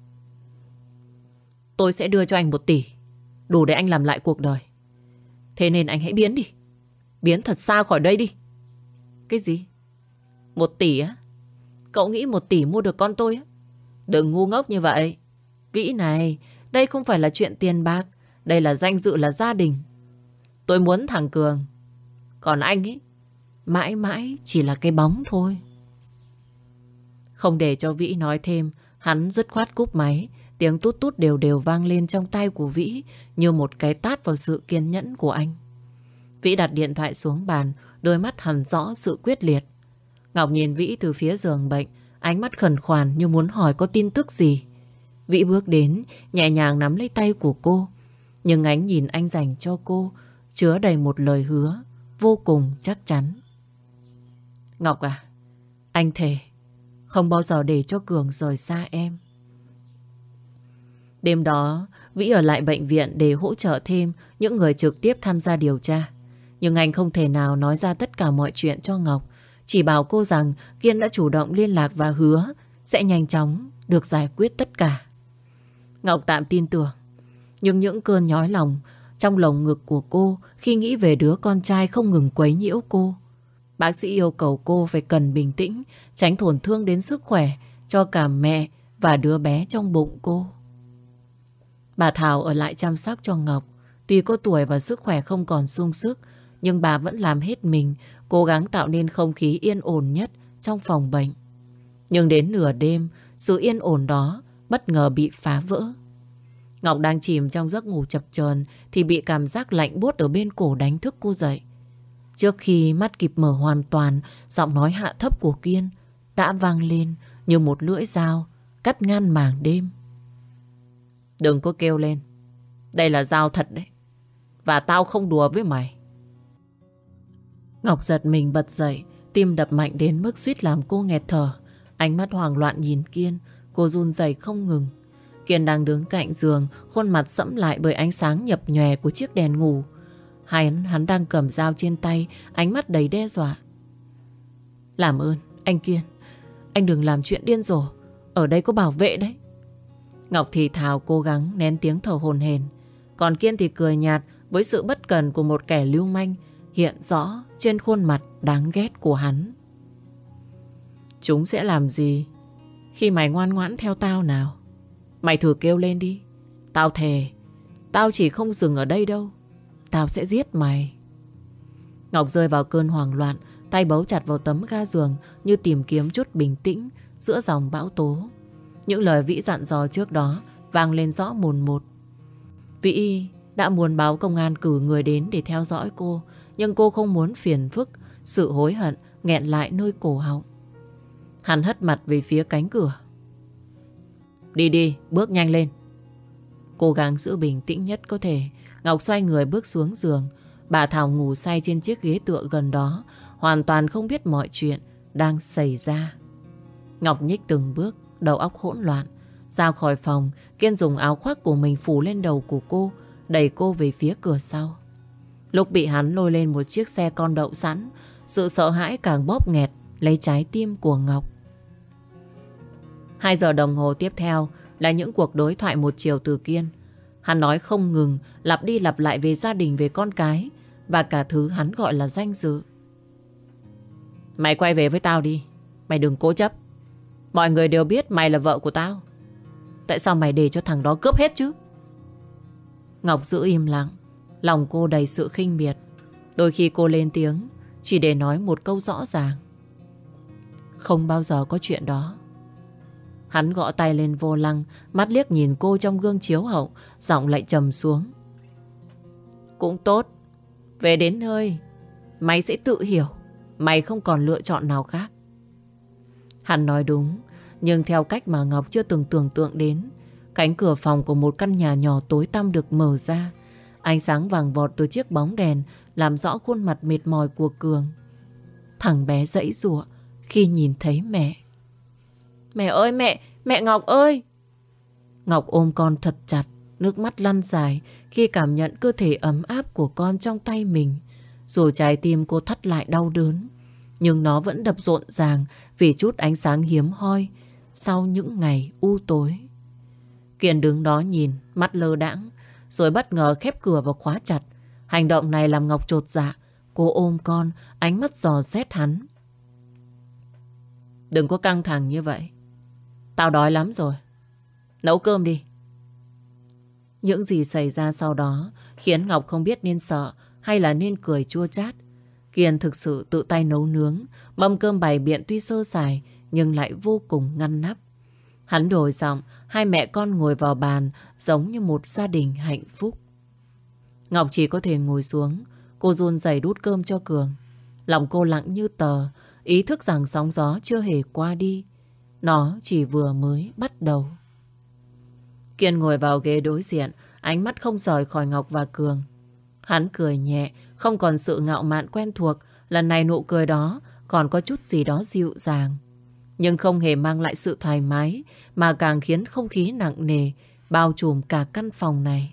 Tôi sẽ đưa cho anh 1 tỷ, đủ để anh làm lại cuộc đời. Thế nên anh hãy biến đi. Biến thật xa khỏi đây đi. Cái gì? 1 tỷ á? Cậu nghĩ 1 tỷ mua được con tôi á? Đừng ngu ngốc như vậy. Vĩ này, đây không phải là chuyện tiền bạc. Đây là danh dự, là gia đình. Tôi muốn thằng Cường. Còn anh ấy, mãi mãi chỉ là cái bóng thôi. Không để cho Vĩ nói thêm, hắn dứt khoát cúp máy. Tiếng tút tút đều đều vang lên trong tay của Vĩ như một cái tát vào sự kiên nhẫn của anh. Vĩ đặt điện thoại xuống bàn, đôi mắt hằn rõ sự quyết liệt. Ngọc nhìn Vĩ từ phía giường bệnh, ánh mắt khẩn khoản như muốn hỏi có tin tức gì. Vĩ bước đến, nhẹ nhàng nắm lấy tay của cô. Nhưng ánh nhìn anh dành cho cô chứa đầy một lời hứa vô cùng chắc chắn. Ngọc à, anh thề không bao giờ để cho Cường rời xa em. Đêm đó, Vĩ ở lại bệnh viện để hỗ trợ thêm những người trực tiếp tham gia điều tra. Nhưng anh không thể nào nói ra tất cả mọi chuyện cho Ngọc. Chỉ bảo cô rằng Kiên đã chủ động liên lạc và hứa sẽ nhanh chóng được giải quyết tất cả. Ngọc tạm tin tưởng. Nhưng những cơn nhói lòng trong lồng ngực của cô khi nghĩ về đứa con trai không ngừng quấy nhiễu cô. Bác sĩ yêu cầu cô phải cần bình tĩnh, tránh tổn thương đến sức khỏe cho cả mẹ và đứa bé trong bụng cô. Bà Thảo ở lại chăm sóc cho Ngọc. Tuy có tuổi và sức khỏe không còn sung sức, nhưng bà vẫn làm hết mình, cố gắng tạo nên không khí yên ổn nhất trong phòng bệnh. Nhưng đến nửa đêm, sự yên ổn đó bất ngờ bị phá vỡ. Ngọc đang chìm trong giấc ngủ chập chờn thì bị cảm giác lạnh buốt ở bên cổ đánh thức cô dậy. Trước khi mắt kịp mở hoàn toàn, giọng nói hạ thấp của Kiên đã vang lên như một lưỡi dao cắt ngang màng đêm. Đừng có kêu lên. Đây là dao thật đấy. Và tao không đùa với mày. Ngọc giật mình bật dậy, tim đập mạnh đến mức suýt làm cô nghẹt thở. Ánh mắt hoảng loạn nhìn Kiên, cô run rẩy không ngừng. Kiên đang đứng cạnh giường, khuôn mặt sẫm lại bởi ánh sáng nhập nhòe của chiếc đèn ngủ. Hắn đang cầm dao trên tay, ánh mắt đầy đe dọa. Làm ơn, anh Kiên, anh đừng làm chuyện điên rồ. Ở đây có bảo vệ đấy. Ngọc thì thào cố gắng nén tiếng thở hổn hển. Còn Kiên thì cười nhạt với sự bất cần của một kẻ lưu manh hiện rõ trên khuôn mặt đáng ghét của hắn. Chúng sẽ làm gì khi mày ngoan ngoãn theo tao nào? Mày thử kêu lên đi. Tao thề, tao chỉ không dừng ở đây đâu. Tao sẽ giết mày. Ngọc rơi vào cơn hoảng loạn, tay bấu chặt vào tấm ga giường như tìm kiếm chút bình tĩnh giữa dòng bão tố. Những lời Vĩ dặn dò trước đó vang lên rõ mồn một. Vĩ đã muốn báo công an cử người đến để theo dõi cô, nhưng cô không muốn phiền phức. Sự hối hận nghẹn lại nơi cổ họng. Hắn hất mặt về phía cánh cửa. Đi đi, bước nhanh lên. Cố gắng giữ bình tĩnh nhất có thể, Ngọc xoay người bước xuống giường. Bà Thảo ngủ say trên chiếc ghế tựa gần đó, hoàn toàn không biết mọi chuyện đang xảy ra. Ngọc nhích từng bước, đầu óc hỗn loạn. Ra khỏi phòng, Kiên dùng áo khoác của mình phủ lên đầu của cô, đẩy cô về phía cửa sau. Lúc bị hắn lôi lên một chiếc xe con đậu sẵn, sự sợ hãi càng bóp nghẹt lấy trái tim của Ngọc. 2 giờ đồng hồ tiếp theo là những cuộc đối thoại một chiều từ Kiên. Hắn nói không ngừng, lặp đi lặp lại về gia đình, về con cái và cả thứ hắn gọi là danh dự. Mày quay về với tao đi. Mày đừng cố chấp. Mọi người đều biết mày là vợ của tao. Tại sao mày để cho thằng đó cướp hết chứ? Ngọc giữ im lặng. Lòng cô đầy sự khinh miệt. Đôi khi cô lên tiếng chỉ để nói một câu rõ ràng. Không bao giờ có chuyện đó. Hắn gõ tay lên vô lăng, mắt liếc nhìn cô trong gương chiếu hậu, giọng lại trầm xuống. Cũng tốt. Về đến nơi, mày sẽ tự hiểu mày không còn lựa chọn nào khác. Hắn nói đúng, nhưng theo cách mà Ngọc chưa từng tưởng tượng đến. Cánh cửa phòng của một căn nhà nhỏ tối tăm được mở ra. Ánh sáng vàng vọt từ chiếc bóng đèn làm rõ khuôn mặt mệt mỏi của Cường. Thằng bé giãy giụa khi nhìn thấy mẹ. Mẹ ơi mẹ, mẹ Ngọc ơi! Ngọc ôm con thật chặt, nước mắt lăn dài khi cảm nhận cơ thể ấm áp của con trong tay mình. Dù trái tim cô thắt lại đau đớn, nhưng nó vẫn đập rộn ràng vì chút ánh sáng hiếm hoi sau những ngày u tối. Kiên đứng đó nhìn, mắt lơ đãng, rồi bất ngờ khép cửa và khóa chặt. Hành động này làm Ngọc chột dạ. Cô ôm con, ánh mắt dò xét hắn. Đừng có căng thẳng như vậy. Tao đói lắm rồi. Nấu cơm đi. Những gì xảy ra sau đó khiến Ngọc không biết nên sợ hay là nên cười chua chát. Kiên thực sự tự tay nấu nướng, mâm cơm bày biện tuy sơ sài nhưng lại vô cùng ngăn nắp. Hắn đổi giọng, hai mẹ con ngồi vào bàn giống như một gia đình hạnh phúc. Ngọc chỉ có thể ngồi xuống, cô run rẩy đút cơm cho Cường. Lòng cô lặng như tờ, ý thức rằng sóng gió chưa hề qua đi. Nó chỉ vừa mới bắt đầu. Kiên ngồi vào ghế đối diện, ánh mắt không rời khỏi Ngọc và Cường. Hắn cười nhẹ, không còn sự ngạo mạn quen thuộc. Lần này nụ cười đó còn có chút gì đó dịu dàng, nhưng không hề mang lại sự thoải mái, mà càng khiến không khí nặng nề bao trùm cả căn phòng này.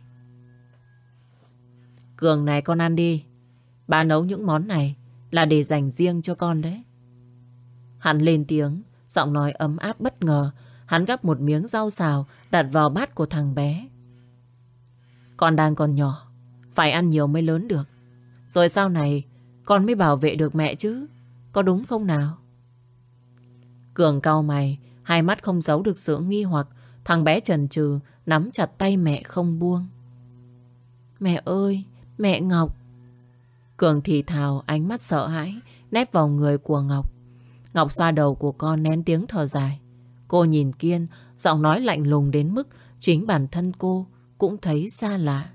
Cường này, con ăn đi. Ba nấu những món này là để dành riêng cho con đấy. Hắn lên tiếng, giọng nói ấm áp bất ngờ. Hắn gắp một miếng rau xào đặt vào bát của thằng bé. Con đang còn nhỏ, phải ăn nhiều mới lớn được. Rồi sau này con mới bảo vệ được mẹ chứ. Có đúng không nào? Cường cau mày, hai mắt không giấu được sự nghi hoặc. Thằng bé chần chừ nắm chặt tay mẹ không buông. Mẹ ơi, mẹ Ngọc. Cường thì thào, ánh mắt sợ hãi nép vào người của Ngọc. Ngọc xoa đầu của con nén tiếng thở dài. Cô nhìn Kiên, giọng nói lạnh lùng đến mức chính bản thân cô cũng thấy xa lạ.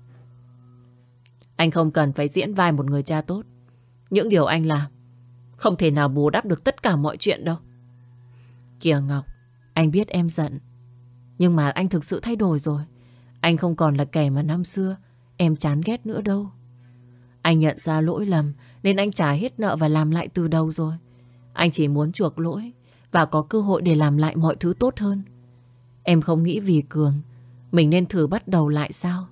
Anh không cần phải diễn vai một người cha tốt. Những điều anh làm không thể nào bù đắp được tất cả mọi chuyện đâu. Kìa Ngọc, anh biết em giận, nhưng mà anh thực sự thay đổi rồi. Anh không còn là kẻ mà năm xưa em chán ghét nữa đâu. Anh nhận ra lỗi lầm nên anh trả hết nợ và làm lại từ đầu rồi. Anh chỉ muốn chuộc lỗi và có cơ hội để làm lại mọi thứ tốt hơn. Em không nghĩ vì Cường mình nên thử bắt đầu lại sao?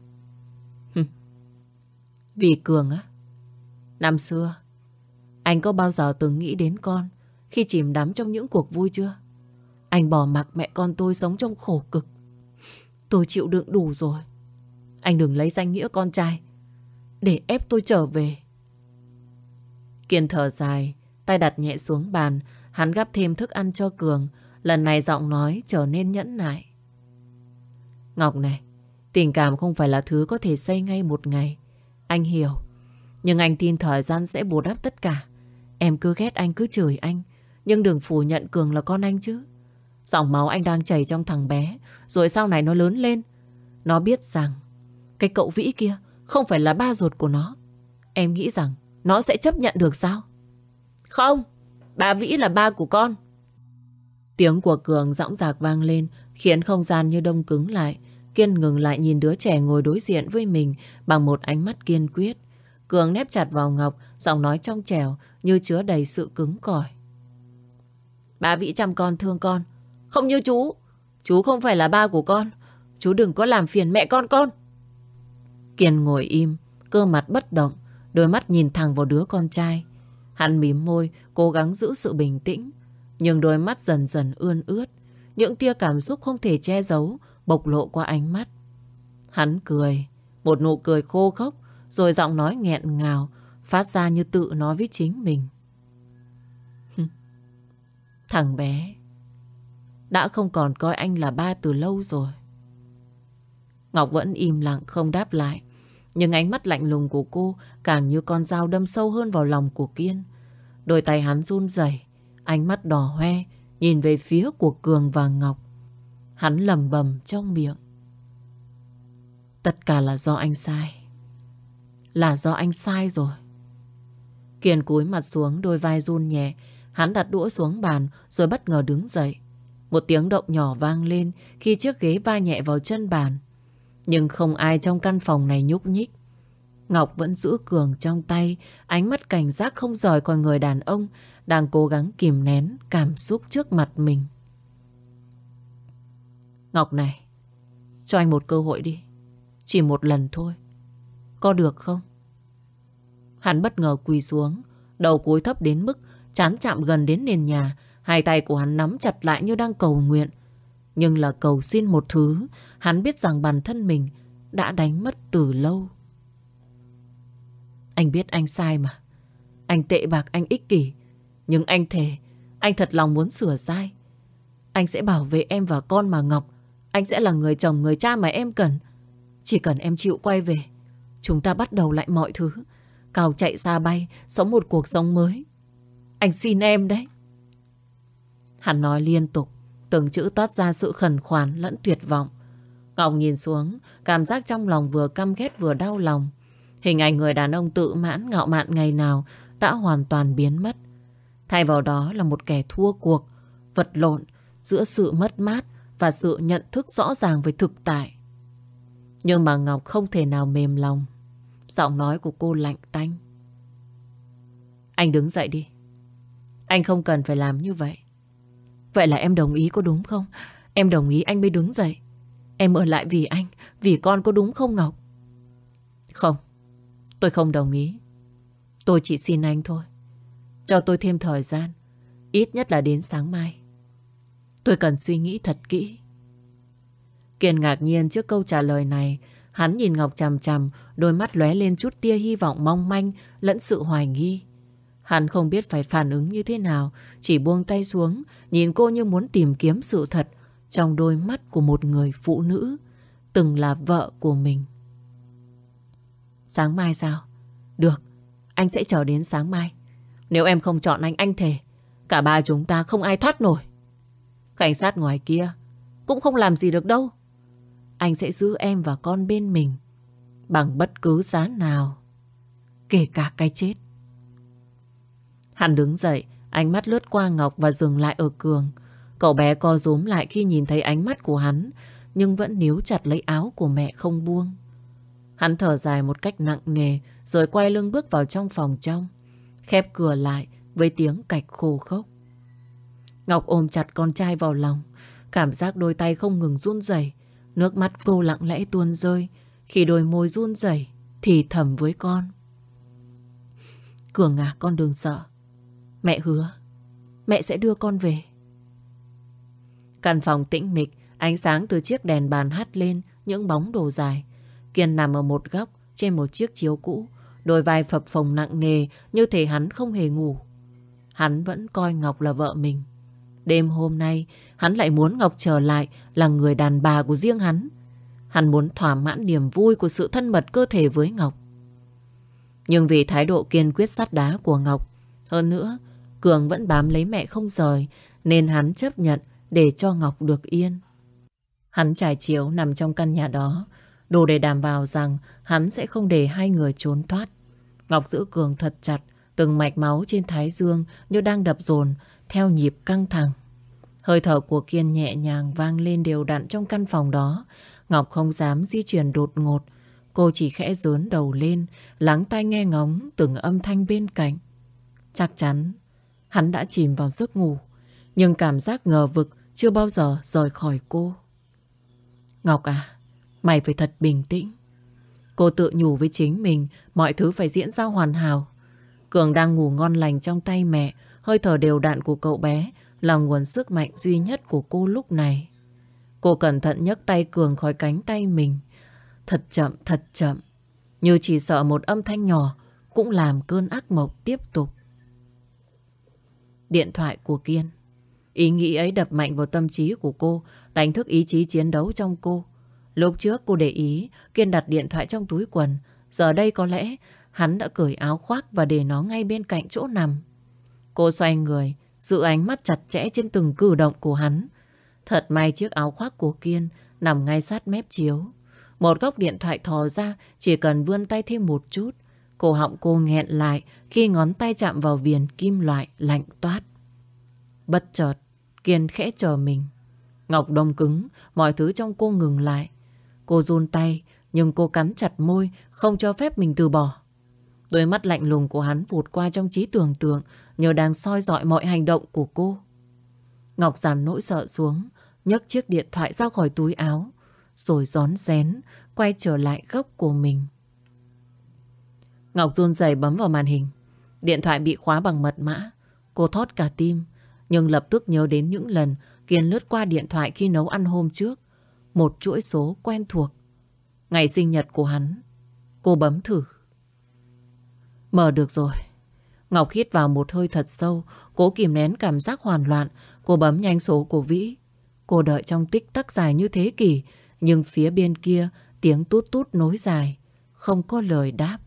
Vì Cường á? Năm xưa anh có bao giờ từng nghĩ đến con khi chìm đắm trong những cuộc vui chưa? Anh bỏ mặc mẹ con tôi sống trong khổ cực. Tôi chịu đựng đủ rồi. Anh đừng lấy danh nghĩa con trai để ép tôi trở về. Kiên thở dài, tay đặt nhẹ xuống bàn. Hắn gắp thêm thức ăn cho Cường. Lần này giọng nói trở nên nhẫn nại. Ngọc này, tình cảm không phải là thứ có thể xây ngay một ngày. Anh hiểu, nhưng anh tin thời gian sẽ bù đắp tất cả. Em cứ ghét anh, cứ chửi anh, nhưng đừng phủ nhận Cường là con anh chứ. Dòng máu anh đang chảy trong thằng bé. Rồi sau này nó lớn lên, nó biết rằng cái cậu Vĩ kia không phải là ba ruột của nó. Em nghĩ rằng nó sẽ chấp nhận được sao? Không, ba Vĩ là ba của con. Tiếng của Cường dõng dạc vang lên, khiến không gian như đông cứng lại. Kiên ngừng lại nhìn đứa trẻ ngồi đối diện với mình bằng một ánh mắt kiên quyết. Cường nép chặt vào Ngọc, giọng nói trong trẻo như chứa đầy sự cứng cỏi. Ba Vĩ chăm con thương con, không như chú. Chú không phải là ba của con. Chú đừng có làm phiền mẹ con. Kiên ngồi im, cơ mặt bất động, đôi mắt nhìn thẳng vào đứa con trai. Hắn mím môi, cố gắng giữ sự bình tĩnh, nhưng đôi mắt dần dần ươn ướt. Những tia cảm xúc không thể che giấu bộc lộ qua ánh mắt. Hắn cười, một nụ cười khô khốc, rồi giọng nói nghẹn ngào phát ra như tự nói với chính mình. Thằng bé đã không còn coi anh là ba từ lâu rồi. Ngọc vẫn im lặng không đáp lại, nhưng ánh mắt lạnh lùng của cô càng như con dao đâm sâu hơn vào lòng của Kiên. Đôi tay hắn run rẩy, ánh mắt đỏ hoe nhìn về phía của Cường và Ngọc. Hắn lẩm bẩm trong miệng. Tất cả là do anh sai. Là do anh sai rồi. Kiên cúi mặt xuống, đôi vai run nhẹ. Hắn đặt đũa xuống bàn rồi bất ngờ đứng dậy. Một tiếng động nhỏ vang lên khi chiếc ghế va nhẹ vào chân bàn. Nhưng không ai trong căn phòng này nhúc nhích. Ngọc vẫn giữ Cường trong tay, ánh mắt cảnh giác không rời khỏi người đàn ông đang cố gắng kìm nén cảm xúc trước mặt mình. Ngọc này, cho anh một cơ hội đi. Chỉ một lần thôi. Có được không? Hắn bất ngờ quỳ xuống, đầu cúi thấp đến mức trán chạm gần đến nền nhà. Hai tay của hắn nắm chặt lại như đang cầu nguyện. Nhưng là cầu xin một thứ hắn biết rằng bản thân mình đã đánh mất từ lâu. Anh biết anh sai mà. Anh tệ bạc, anh ích kỷ. Nhưng anh thề, anh thật lòng muốn sửa sai. Anh sẽ bảo vệ em và con mà Ngọc. Anh sẽ là người chồng, người cha mà em cần. Chỉ cần em chịu quay về, chúng ta bắt đầu lại mọi thứ. Cào chạy xa bay, sống một cuộc sống mới. Anh xin em đấy. Hắn nói liên tục, từng chữ toát ra sự khẩn khoản lẫn tuyệt vọng. Ngọc nhìn xuống, cảm giác trong lòng vừa căm ghét vừa đau lòng. Hình ảnh người đàn ông tự mãn ngạo mạn ngày nào đã hoàn toàn biến mất. Thay vào đó là một kẻ thua cuộc, vật lộn giữa sự mất mát và sự nhận thức rõ ràng về thực tại. Nhưng mà Ngọc không thể nào mềm lòng. Giọng nói của cô lạnh tanh. Anh đứng dậy đi. Anh không cần phải làm như vậy. Vậy là em đồng ý có đúng không? Em đồng ý anh mới đứng dậy. Em ở lại vì anh, vì con có đúng không Ngọc? Không, tôi không đồng ý. Tôi chỉ xin anh thôi. Cho tôi thêm thời gian. Ít nhất là đến sáng mai. Tôi cần suy nghĩ thật kỹ. Kiên ngạc nhiên trước câu trả lời này. Hắn nhìn Ngọc chằm chằm, đôi mắt lóe lên chút tia hy vọng mong manh lẫn sự hoài nghi. Hắn không biết phải phản ứng như thế nào, chỉ buông tay xuống, nhìn cô như muốn tìm kiếm sự thật trong đôi mắt của một người phụ nữ từng là vợ của mình. Sáng mai sao? Được, anh sẽ chờ đến sáng mai. Nếu em không chọn anh thề cả ba chúng ta không ai thoát nổi. Cảnh sát ngoài kia cũng không làm gì được đâu. Anh sẽ giữ em và con bên mình bằng bất cứ giá nào, kể cả cái chết. Hắn đứng dậy, ánh mắt lướt qua Ngọc và dừng lại ở Cường. Cậu bé co rúm lại khi nhìn thấy ánh mắt của hắn, nhưng vẫn níu chặt lấy áo của mẹ không buông. Hắn thở dài một cách nặng nề, rồi quay lưng bước vào trong phòng trong, khép cửa lại với tiếng cạch khô khốc. Ngọc ôm chặt con trai vào lòng, cảm giác đôi tay không ngừng run rẩy, nước mắt cô lặng lẽ tuôn rơi khi đôi môi run rẩy thì thầm với con. Cường à, con đừng sợ. Mẹ hứa, mẹ sẽ đưa con về. Căn phòng tĩnh mịch, ánh sáng từ chiếc đèn bàn hắt lên những bóng đồ dài. Kiên nằm ở một góc trên một chiếc chiếu cũ, đôi vai phập phồng nặng nề như thể hắn không hề ngủ. Hắn vẫn coi Ngọc là vợ mình. Đêm hôm nay, hắn lại muốn Ngọc trở lại là người đàn bà của riêng hắn. Hắn muốn thỏa mãn niềm vui của sự thân mật cơ thể với Ngọc. Nhưng vì thái độ kiên quyết sắt đá của Ngọc, hơn nữa, Cường vẫn bám lấy mẹ không rời, nên hắn chấp nhận để cho Ngọc được yên. Hắn trải chiếu nằm trong căn nhà đó, đủ để đảm bảo rằng hắn sẽ không để hai người trốn thoát. Ngọc giữ Cường thật chặt, từng mạch máu trên thái dương như đang đập dồn theo nhịp căng thẳng. Hơi thở của Kiên nhẹ nhàng vang lên đều đặn trong căn phòng đó. Ngọc không dám di chuyển đột ngột. Cô chỉ khẽ dướn đầu lên, lắng tai nghe ngóng từng âm thanh bên cạnh. Chắc chắn hắn đã chìm vào giấc ngủ, nhưng cảm giác ngờ vực chưa bao giờ rời khỏi cô. Ngọc à, mày phải thật bình tĩnh. Cô tự nhủ với chính mình, mọi thứ phải diễn ra hoàn hảo. Cường đang ngủ ngon lành trong tay mẹ, hơi thở đều đặn của cậu bé là nguồn sức mạnh duy nhất của cô lúc này. Cô cẩn thận nhấc tay Cường khỏi cánh tay mình. Thật chậm, như chỉ sợ một âm thanh nhỏ cũng làm cơn ác mộng tiếp tục. Điện thoại của Kiên. Ý nghĩ ấy đập mạnh vào tâm trí của cô, đánh thức ý chí chiến đấu trong cô. Lúc trước cô để ý Kiên đặt điện thoại trong túi quần, giờ đây có lẽ hắn đã cởi áo khoác và để nó ngay bên cạnh chỗ nằm. Cô xoay người, giữ ánh mắt chặt chẽ trên từng cử động của hắn. Thật may chiếc áo khoác của Kiên nằm ngay sát mép chiếu. Một góc điện thoại thò ra, chỉ cần vươn tay thêm một chút, cổ họng cô nghẹn lại khi ngón tay chạm vào viền kim loại lạnh toát. Bất chợt, Kiên khẽ chờ mình. Ngọc đông cứng, mọi thứ trong cô ngừng lại. Cô run tay, nhưng cô cắn chặt môi, không cho phép mình từ bỏ. Đôi mắt lạnh lùng của hắn vụt qua trong trí tưởng tượng, như đang soi dọi mọi hành động của cô. Ngọc dằn nỗi sợ xuống, nhấc chiếc điện thoại ra khỏi túi áo, rồi rón rén quay trở lại góc của mình. Ngọc run rẩy bấm vào màn hình. Điện thoại bị khóa bằng mật mã. Cô thót cả tim, Nhưng lập tức nhớ đến những lần Kiên lướt qua điện thoại khi nấu ăn hôm trước. Một chuỗi số quen thuộc. Ngày sinh nhật của hắn. Cô bấm thử. Mở được rồi. Ngọc hít vào một hơi thật sâu, cố kìm nén cảm giác hoảng loạn. Cô bấm nhanh số của Vĩ. Cô đợi trong tích tắc dài như thế kỷ, nhưng phía bên kia tiếng tút tút nối dài, không có lời đáp.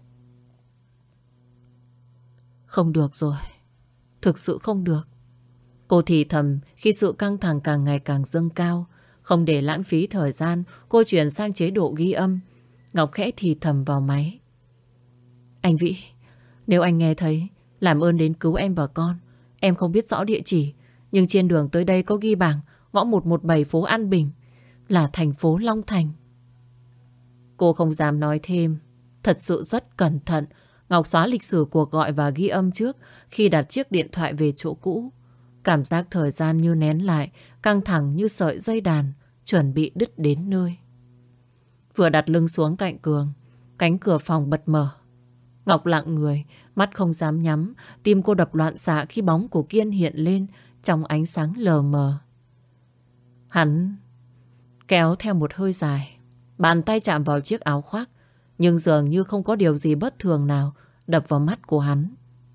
Không được rồi. Thực sự không được. Cô thì thầm khi sự căng thẳng càng ngày càng dâng cao. Không để lãng phí thời gian, cô chuyển sang chế độ ghi âm. Ngọc khẽ thì thầm vào máy. Anh Vĩ, nếu anh nghe thấy, làm ơn đến cứu em và con. Em không biết rõ địa chỉ, nhưng trên đường tới đây có ghi bảng ngõ 117 phố An Bình, là thành phố Long Thành. Cô không dám nói thêm. Thật sự rất cẩn thận. Ngọc xóa lịch sử cuộc gọi và ghi âm trước khi đặt chiếc điện thoại về chỗ cũ. Cảm giác thời gian như nén lại, căng thẳng như sợi dây đàn, chuẩn bị đứt đến nơi. Vừa đặt lưng xuống cạnh Cường, cánh cửa phòng bật mở. Ngọc lặng người, mắt không dám nhắm, tim cô đập loạn xạ khi bóng của Kiên hiện lên trong ánh sáng lờ mờ. Hắn kéo theo một hơi dài, bàn tay chạm vào chiếc áo khoác, nhưng dường như không có điều gì bất thường nào đập vào mắt của hắn.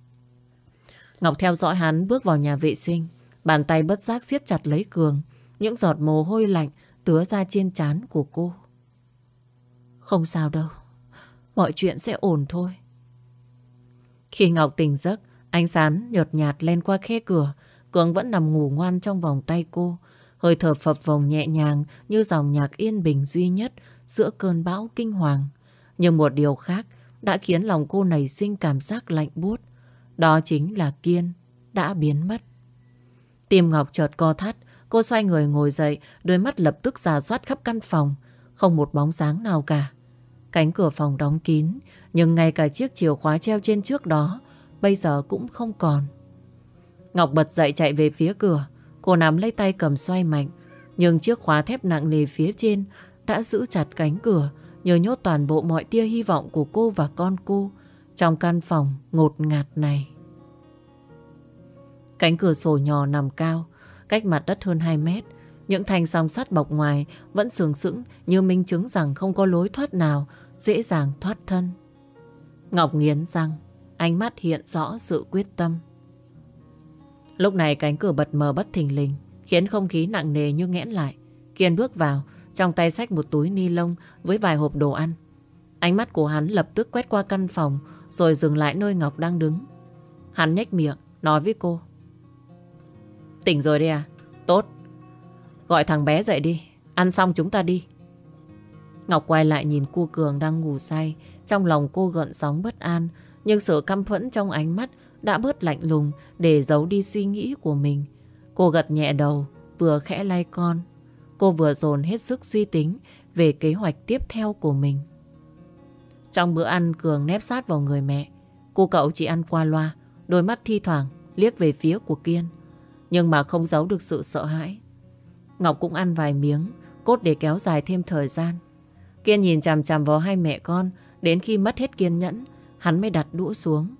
Ngọc theo dõi hắn bước vào nhà vệ sinh, bàn tay bất giác siết chặt lấy Cường, những giọt mồ hôi lạnh tứa ra trên trán của cô. Không sao đâu, mọi chuyện sẽ ổn thôi. Khi Ngọc tỉnh giấc, ánh sáng nhợt nhạt len qua khe cửa. Cường vẫn nằm ngủ ngoan trong vòng tay cô, hơi thở phập phồng nhẹ nhàng như dòng nhạc yên bình duy nhất giữa cơn bão kinh hoàng. Nhưng một điều khác đã khiến lòng cô nảy sinh cảm giác lạnh buốt. Đó chính là Kiên đã biến mất. Tim Ngọc chợt co thắt, cô xoay người ngồi dậy, đôi mắt lập tức rà soát khắp căn phòng, không một bóng dáng nào cả. Cánh cửa phòng đóng kín, nhưng ngay cả chiếc chìa khóa treo trên trước đó bây giờ cũng không còn. Ngọc bật dậy chạy về phía cửa. Cô nắm lấy tay cầm xoay mạnh, nhưng chiếc khóa thép nặng nề phía trên đã giữ chặt cánh cửa, nhờ nhốt toàn bộ mọi tia hy vọng của cô và con cô trong căn phòng ngột ngạt này. Cánh cửa sổ nhỏ nằm cao, cách mặt đất hơn 2 mét. Những thanh song sắt bọc ngoài vẫn sừng sững như minh chứng rằng không có lối thoát nào dễ dàng thoát thân. Ngọc nghiến răng, ánh mắt hiện rõ sự quyết tâm. Lúc này cánh cửa bật mở bất thình lình, khiến không khí nặng nề như nghẽn lại. Kiên bước vào, trong tay xách một túi ni lông với vài hộp đồ ăn. Ánh mắt của hắn lập tức quét qua căn phòng, rồi dừng lại nơi Ngọc đang đứng. Hắn nhếch miệng, nói với cô. Tỉnh rồi đấy à? Tốt. Gọi thằng bé dậy đi, ăn xong chúng ta đi. Ngọc quay lại nhìn cô Cường đang ngủ say. Trong lòng cô gợn sóng bất an, nhưng sự căm phẫn trong ánh mắt đã bớt lạnh lùng để giấu đi suy nghĩ của mình. Cô gật nhẹ đầu, vừa khẽ lay con. Cô vừa dồn hết sức suy tính về kế hoạch tiếp theo của mình. Trong bữa ăn, Cường nép sát vào người mẹ. Cô cậu chỉ ăn qua loa, đôi mắt thi thoảng liếc về phía của Kiên, nhưng mà không giấu được sự sợ hãi. Ngọc cũng ăn vài miếng, cốt để kéo dài thêm thời gian. Kiên nhìn chằm chằm vào hai mẹ con, đến khi mất hết kiên nhẫn, hắn mới đặt đũa xuống.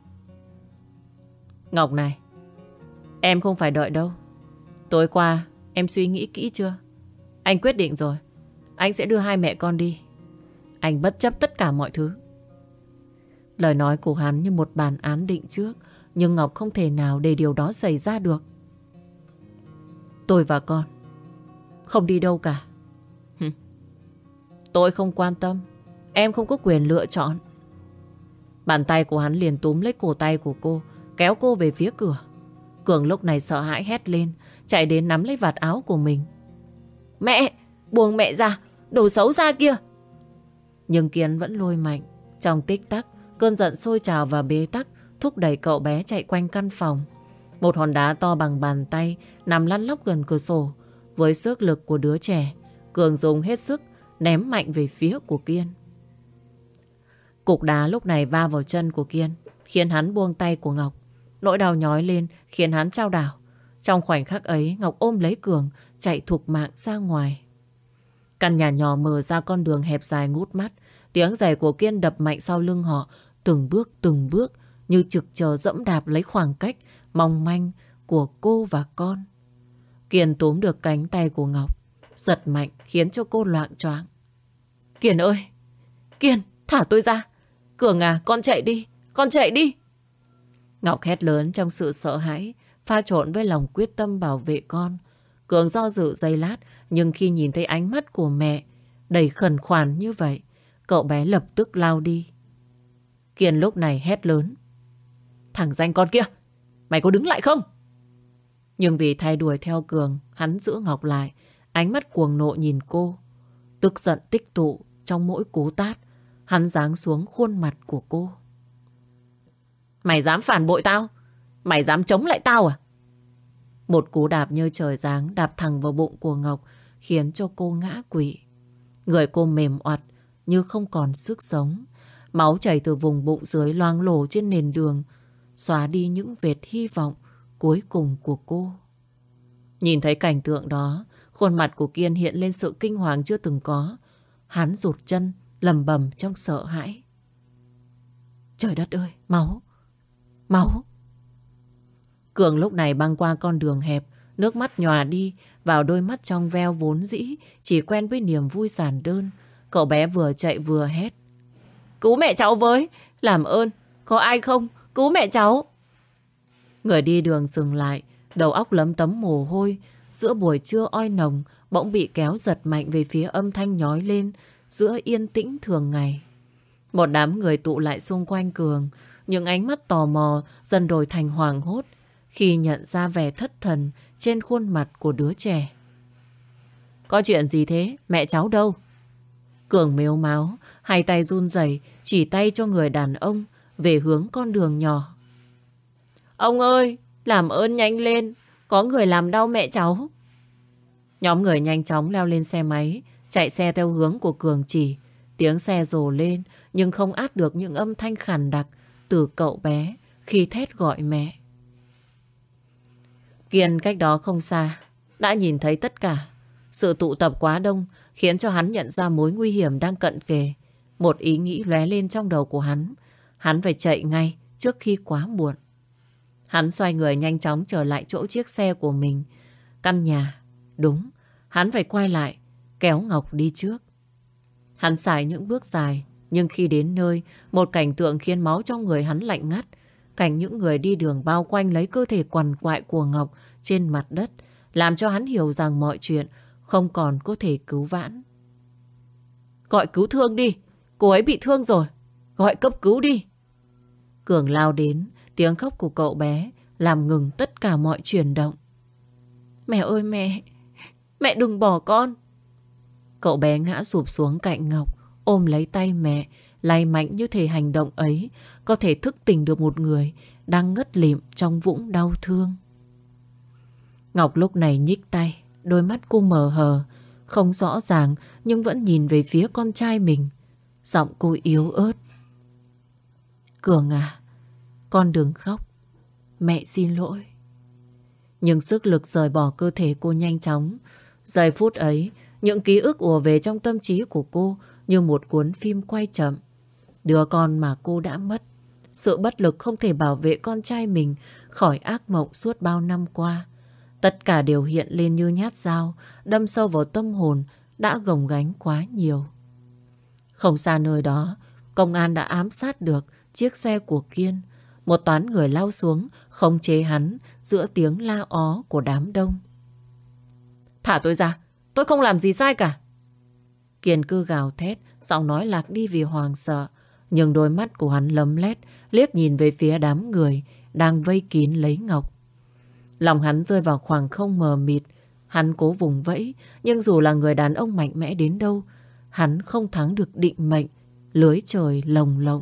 Ngọc này, em không phải đợi đâu. Tối qua, em suy nghĩ kỹ chưa? Anh quyết định rồi, anh sẽ đưa hai mẹ con đi. Anh bất chấp tất cả mọi thứ. Lời nói của hắn như một bản án định trước, nhưng Ngọc không thể nào để điều đó xảy ra được. Tôi và con không đi đâu cả. Tôi không quan tâm. Em không có quyền lựa chọn. Bàn tay của hắn liền túm lấy cổ tay của cô, kéo cô về phía cửa. Cường lúc này sợ hãi hét lên, chạy đến nắm lấy vạt áo của mình. Mẹ! Buông mẹ ra! Đồ xấu xa kia! Nhưng Kiên vẫn lôi mạnh. Trong tích tắc, cơn giận sôi trào và bế tắc thúc đẩy cậu bé chạy quanh căn phòng. Một hòn đá to bằng bàn tay nằm lăn lóc gần cửa sổ. Với sức lực của đứa trẻ, Cường dùng hết sức ném mạnh về phía của Kiên. Cục đá lúc này va vào chân của Kiên, khiến hắn buông tay của Ngọc. Nỗi đau nhói lên khiến hắn chao đảo. Trong khoảnh khắc ấy, Ngọc ôm lấy Cường, chạy thục mạng ra ngoài. Căn nhà nhỏ mở ra con đường hẹp dài ngút mắt. Tiếng giày của Kiên đập mạnh sau lưng họ, từng bước như trực chờ dẫm đạp lấy khoảng cách mong manh của cô và con. Kiên túm được cánh tay của Ngọc, giật mạnh khiến cho cô loạng choạng. Kiên ơi! Kiên! Thả tôi ra! Cường à, con chạy đi! Con chạy đi! Ngọc hét lớn trong sự sợ hãi, pha trộn với lòng quyết tâm bảo vệ con. Cường do dự giây lát, nhưng khi nhìn thấy ánh mắt của mẹ đầy khẩn khoản như vậy, cậu bé lập tức lao đi. Kiên lúc này hét lớn. Thằng danh con kia! Mày có đứng lại không? Nhưng vì thay đuổi theo Cường, hắn giữ Ngọc lại, ánh mắt cuồng nộ nhìn cô. Tức giận tích tụ trong mỗi cú tát, hắn giáng xuống khuôn mặt của cô. Mày dám phản bội tao? Mày dám chống lại tao à? Một cú đạp như trời giáng đạp thẳng vào bụng của Ngọc, khiến cho cô ngã quỵ. Người cô mềm oặt như không còn sức sống. Máu chảy từ vùng bụng dưới loang lổ trên nền đường, xóa đi những vệt hy vọng cuối cùng của cô. Nhìn thấy cảnh tượng đó, khuôn mặt của Kiên hiện lên sự kinh hoàng chưa từng có. Hắn rụt chân, lầm bầm trong sợ hãi. Trời đất ơi, máu! Máu! Cường lúc này băng qua con đường hẹp, nước mắt nhòa đi vào đôi mắt trong veo vốn dĩ chỉ quen với niềm vui giản đơn. Cậu bé vừa chạy vừa hét. Cứu mẹ cháu với! Làm ơn! Có ai không? Cứu mẹ cháu! Người đi đường dừng lại, đầu óc lấm tấm mồ hôi. Giữa buổi trưa oi nồng, bỗng bị kéo giật mạnh về phía âm thanh nhói lên giữa yên tĩnh thường ngày. Một đám người tụ lại xung quanh Cường, những ánh mắt tò mò dần đổi thành hoảng hốt khi nhận ra vẻ thất thần trên khuôn mặt của đứa trẻ. Có chuyện gì thế? Mẹ cháu đâu? Cường mếu máo, hai tay run rẩy chỉ tay cho người đàn ông về hướng con đường nhỏ. Ông ơi, làm ơn nhanh lên, có người làm đau mẹ cháu. Nhóm người nhanh chóng leo lên xe máy, chạy xe theo hướng của Cường chỉ. Tiếng xe rồ lên, nhưng không át được những âm thanh khàn đặc từ cậu bé khi thét gọi mẹ. Kiên cách đó không xa, đã nhìn thấy tất cả. Sự tụ tập quá đông khiến cho hắn nhận ra mối nguy hiểm đang cận kề. Một ý nghĩ lóe lên trong đầu của hắn. Hắn phải chạy ngay trước khi quá muộn. Hắn xoay người nhanh chóng trở lại chỗ chiếc xe của mình. Căn nhà, đúng, hắn phải quay lại, kéo Ngọc đi trước. Hắn xài những bước dài, nhưng khi đến nơi, một cảnh tượng khiến máu trong người hắn lạnh ngắt. Cảnh những người đi đường bao quanh lấy cơ thể quằn quại của Ngọc trên mặt đất, làm cho hắn hiểu rằng mọi chuyện không còn có thể cứu vãn. Gọi cứu thương đi, cô ấy bị thương rồi, gọi cấp cứu đi. Cường lao đến, tiếng khóc của cậu bé làm ngừng tất cả mọi chuyển động. Mẹ ơi mẹ, mẹ đừng bỏ con. Cậu bé ngã sụp xuống cạnh Ngọc, ôm lấy tay mẹ, lay mạnh như thể hành động ấy có thể thức tỉnh được một người đang ngất lịm trong vũng đau thương. Ngọc lúc này nhích tay, đôi mắt cô mờ hờ, không rõ ràng nhưng vẫn nhìn về phía con trai mình. Giọng cô yếu ớt. Cường à, con đừng khóc, mẹ xin lỗi. Nhưng sức lực rời bỏ cơ thể cô nhanh chóng. Giây phút ấy, những ký ức ùa về trong tâm trí của cô như một cuốn phim quay chậm. Đứa con mà cô đã mất, sự bất lực không thể bảo vệ con trai mình khỏi ác mộng suốt bao năm qua. Tất cả đều hiện lên như nhát dao, đâm sâu vào tâm hồn đã gồng gánh quá nhiều. Không xa nơi đó, công an đã ám sát được chiếc xe của Kiên. Một toán người lao xuống, khống chế hắn giữa tiếng la ó của đám đông. Thả tôi ra, tôi không làm gì sai cả. Kiên cứ gào thét, giọng nói lạc đi vì hoàng sợ. Nhưng đôi mắt của hắn lấm lét, liếc nhìn về phía đám người đang vây kín lấy Ngọc. Lòng hắn rơi vào khoảng không mờ mịt. Hắn cố vùng vẫy, nhưng dù là người đàn ông mạnh mẽ đến đâu, hắn không thắng được định mệnh, lưới trời lồng lộng.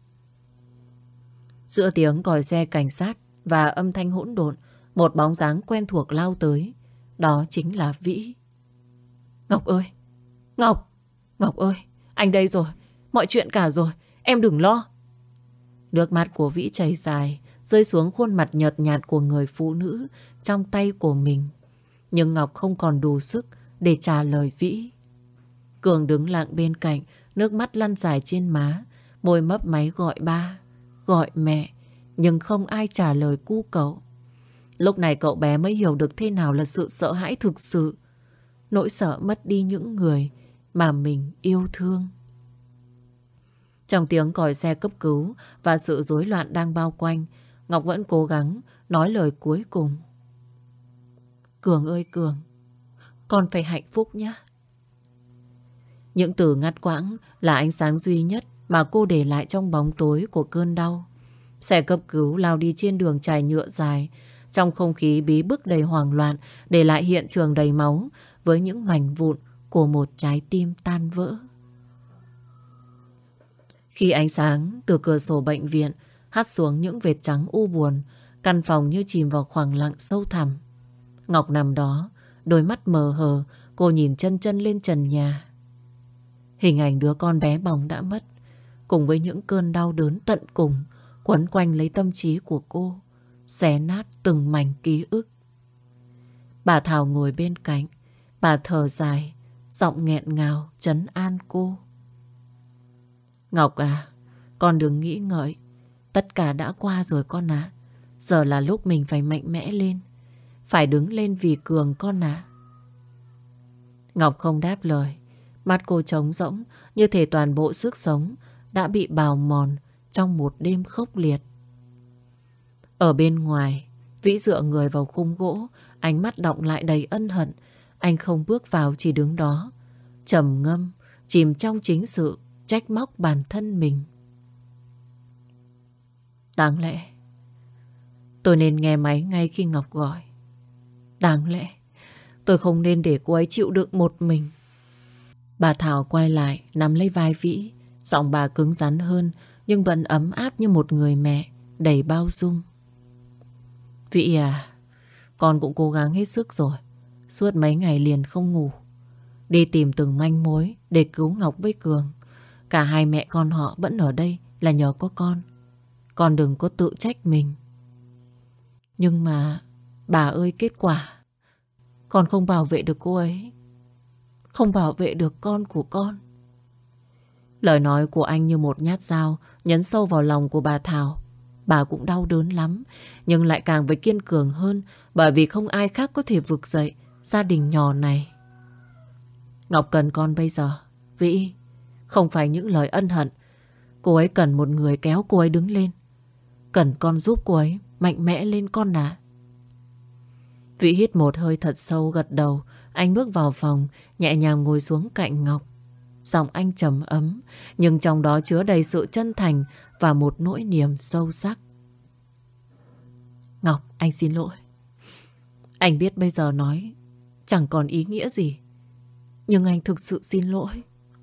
Giữa tiếng còi xe cảnh sát và âm thanh hỗn độn, một bóng dáng quen thuộc lao tới. Đó chính là Vĩ. Ngọc ơi! Ngọc! Ngọc ơi! Anh đây rồi! Mọi chuyện cả rồi! Em đừng lo! Nước mắt của Vĩ chảy dài, rơi xuống khuôn mặt nhợt nhạt của người phụ nữ trong tay của mình. Nhưng Ngọc không còn đủ sức để trả lời Vĩ. Cường đứng lặng bên cạnh, nước mắt lăn dài trên má, môi mấp máy gọi ba, gọi mẹ, nhưng không ai trả lời cu cậu. Lúc này cậu bé mới hiểu được thế nào là sự sợ hãi thực sự. Nỗi sợ mất đi những người mà mình yêu thương. Trong tiếng còi xe cấp cứu và sự rối loạn đang bao quanh, Ngọc vẫn cố gắng nói lời cuối cùng. Cường ơi Cường, con phải hạnh phúc nhé. Những từ ngắt quãng là ánh sáng duy nhất mà cô để lại trong bóng tối của cơn đau. Xe cấp cứu lao đi trên đường trải nhựa dài, trong không khí bí bức đầy hoảng loạn, để lại hiện trường đầy máu với những mảnh vụn của một trái tim tan vỡ. Khi ánh sáng từ cửa sổ bệnh viện hắt xuống những vệt trắng u buồn, căn phòng như chìm vào khoảng lặng sâu thẳm. Ngọc nằm đó, đôi mắt mờ hờ, cô nhìn chân chân lên trần nhà. Hình ảnh đứa con bé bỏng đã mất, cùng với những cơn đau đớn tận cùng quấn quanh lấy tâm trí của cô, xé nát từng mảnh ký ức. Bà Thảo ngồi bên cạnh, bà thở dài, giọng nghẹn ngào trấn an cô. Ngọc à, con đừng nghĩ ngợi, tất cả đã qua rồi con ạ. Giờ là lúc mình phải mạnh mẽ lên, phải đứng lên vì Cường con ạ. Ngọc không đáp lời, mắt cô trống rỗng, như thể toàn bộ sức sống đã bị bào mòn trong một đêm khốc liệt. Ở bên ngoài, Vĩ dựa người vào khung gỗ, ánh mắt đọng lại đầy ân hận. Anh không bước vào, chỉ đứng đó, trầm ngâm, chìm trong chính sự trách móc bản thân mình. Đáng lẽ tôi nên nghe máy ngay khi Ngọc gọi. Đáng lẽ tôi không nên để cô ấy chịu đựng một mình. Bà Thảo quay lại, nắm lấy vai Vĩ. Giọng bà cứng rắn hơn, nhưng vẫn ấm áp như một người mẹ đầy bao dung. Vĩ à, con cũng cố gắng hết sức rồi. Suốt mấy ngày liền không ngủ, đi tìm từng manh mối để cứu Ngọc với Cường. Cả hai mẹ con họ vẫn ở đây là nhờ có con. Con đừng có tự trách mình. Nhưng mà bà ơi, kết quả con không bảo vệ được cô ấy, không bảo vệ được con của con. Lời nói của anh như một nhát dao nhấn sâu vào lòng của bà Thảo. Bà cũng đau đớn lắm, nhưng lại càng phải kiên cường hơn, bởi vì không ai khác có thể vực dậy gia đình nhỏ này. Ngọc cần con bây giờ, Vĩ, không phải những lời ân hận. Cô ấy cần một người kéo cô ấy đứng lên. Cần con giúp cô ấy mạnh mẽ lên con ạ. Vĩ hít một hơi thật sâu, gật đầu. Anh bước vào phòng, nhẹ nhàng ngồi xuống cạnh Ngọc. Giọng anh trầm ấm, nhưng trong đó chứa đầy sự chân thành và một nỗi niềm sâu sắc. Ngọc, anh xin lỗi. Anh biết bây giờ nói chẳng còn ý nghĩa gì, nhưng anh thực sự xin lỗi.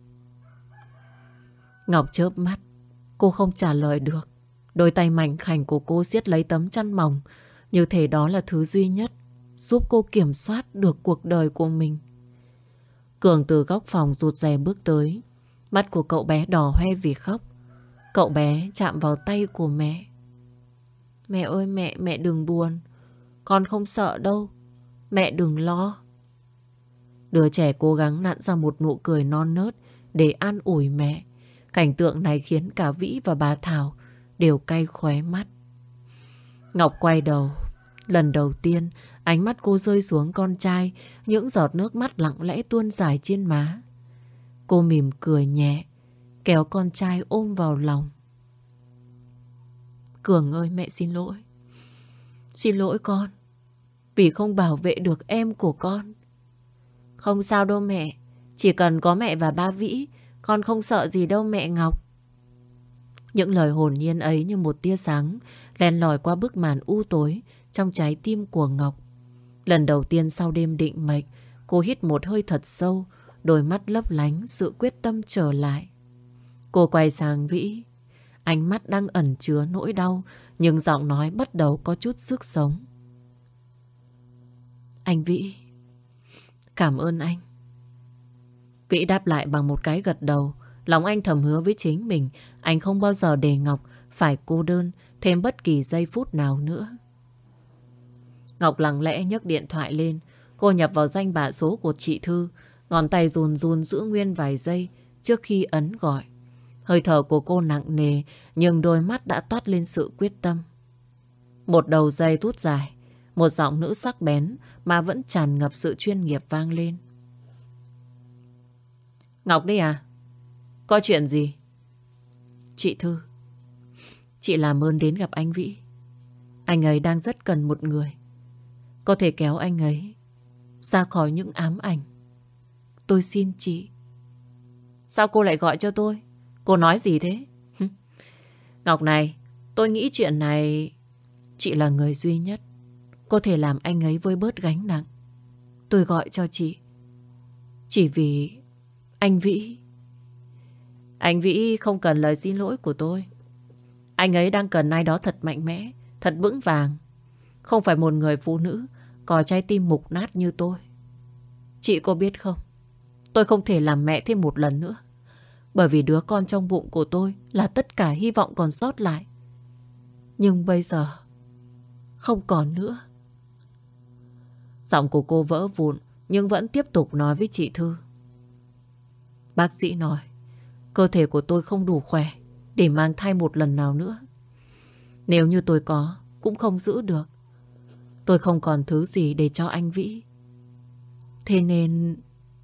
Ngọc chớp mắt, cô không trả lời được. Đôi tay mảnh khảnh của cô siết lấy tấm chăn mỏng, như thể đó là thứ duy nhất giúp cô kiểm soát được cuộc đời của mình. Cường từ góc phòng rụt rè bước tới. Mắt của cậu bé đỏ hoe vì khóc. Cậu bé chạm vào tay của mẹ. Mẹ ơi mẹ đừng buồn. Con không sợ đâu. Mẹ đừng lo. Đứa trẻ cố gắng nặn ra một nụ cười non nớt để an ủi mẹ. Cảnh tượng này khiến cả Vĩ và bà Thảo đều cay khóe mắt. Ngọc quay đầu. Lần đầu tiên ánh mắt cô rơi xuống con trai, những giọt nước mắt lặng lẽ tuôn dài trên má. Cô mỉm cười nhẹ, kéo con trai ôm vào lòng. Cường ơi, mẹ xin lỗi. Xin lỗi con, vì không bảo vệ được em của con. Không sao đâu mẹ, chỉ cần có mẹ và ba Vĩ, con không sợ gì đâu mẹ Ngọc. Những lời hồn nhiên ấy như một tia sáng len lỏi qua bức màn u tối trong trái tim của Ngọc. Lần đầu tiên sau đêm định mệnh, cô hít một hơi thật sâu, đôi mắt lấp lánh sự quyết tâm trở lại. Cô quay sang Vĩ, ánh mắt đang ẩn chứa nỗi đau, nhưng giọng nói bắt đầu có chút sức sống. Anh Vĩ, cảm ơn anh. Vĩ đáp lại bằng một cái gật đầu. Lòng anh thầm hứa với chính mình, anh không bao giờ để Ngọc phải cô đơn thêm bất kỳ giây phút nào nữa. Ngọc lặng lẽ nhấc điện thoại lên. Cô nhập vào danh bạ số của chị Thư. Ngón tay run run giữ nguyên vài giây trước khi ấn gọi. Hơi thở của cô nặng nề, nhưng đôi mắt đã toát lên sự quyết tâm. Một đầu dây thút dài, một giọng nữ sắc bén mà vẫn tràn ngập sự chuyên nghiệp vang lên. Ngọc đấy à? Có chuyện gì? Chị Thư, chị làm ơn đến gặp anh Vĩ. Anh ấy đang rất cần một người có thể kéo anh ấy ra khỏi những ám ảnh. Tôi xin chị. Sao cô lại gọi cho tôi? Cô nói gì thế? Ngọc này, tôi nghĩ chuyện này chị là người duy nhất có thể làm anh ấy vơi bớt gánh nặng. Tôi gọi cho chị chỉ vì anh Vĩ. Anh Vĩ không cần lời xin lỗi của tôi. Anh ấy đang cần ai đó thật mạnh mẽ, thật vững vàng. Không phải một người phụ nữ có trái tim mục nát như tôi. Chị có biết không? Tôi không thể làm mẹ thêm một lần nữa. Bởi vì đứa con trong bụng của tôi là tất cả hy vọng còn sót lại. Nhưng bây giờ không còn nữa. Giọng của cô vỡ vụn nhưng vẫn tiếp tục nói với chị Thư. Bác sĩ nói cơ thể của tôi không đủ khỏe để mang thai một lần nào nữa. Nếu như tôi có cũng không giữ được. Tôi không còn thứ gì để cho anh Vĩ. Thế nên...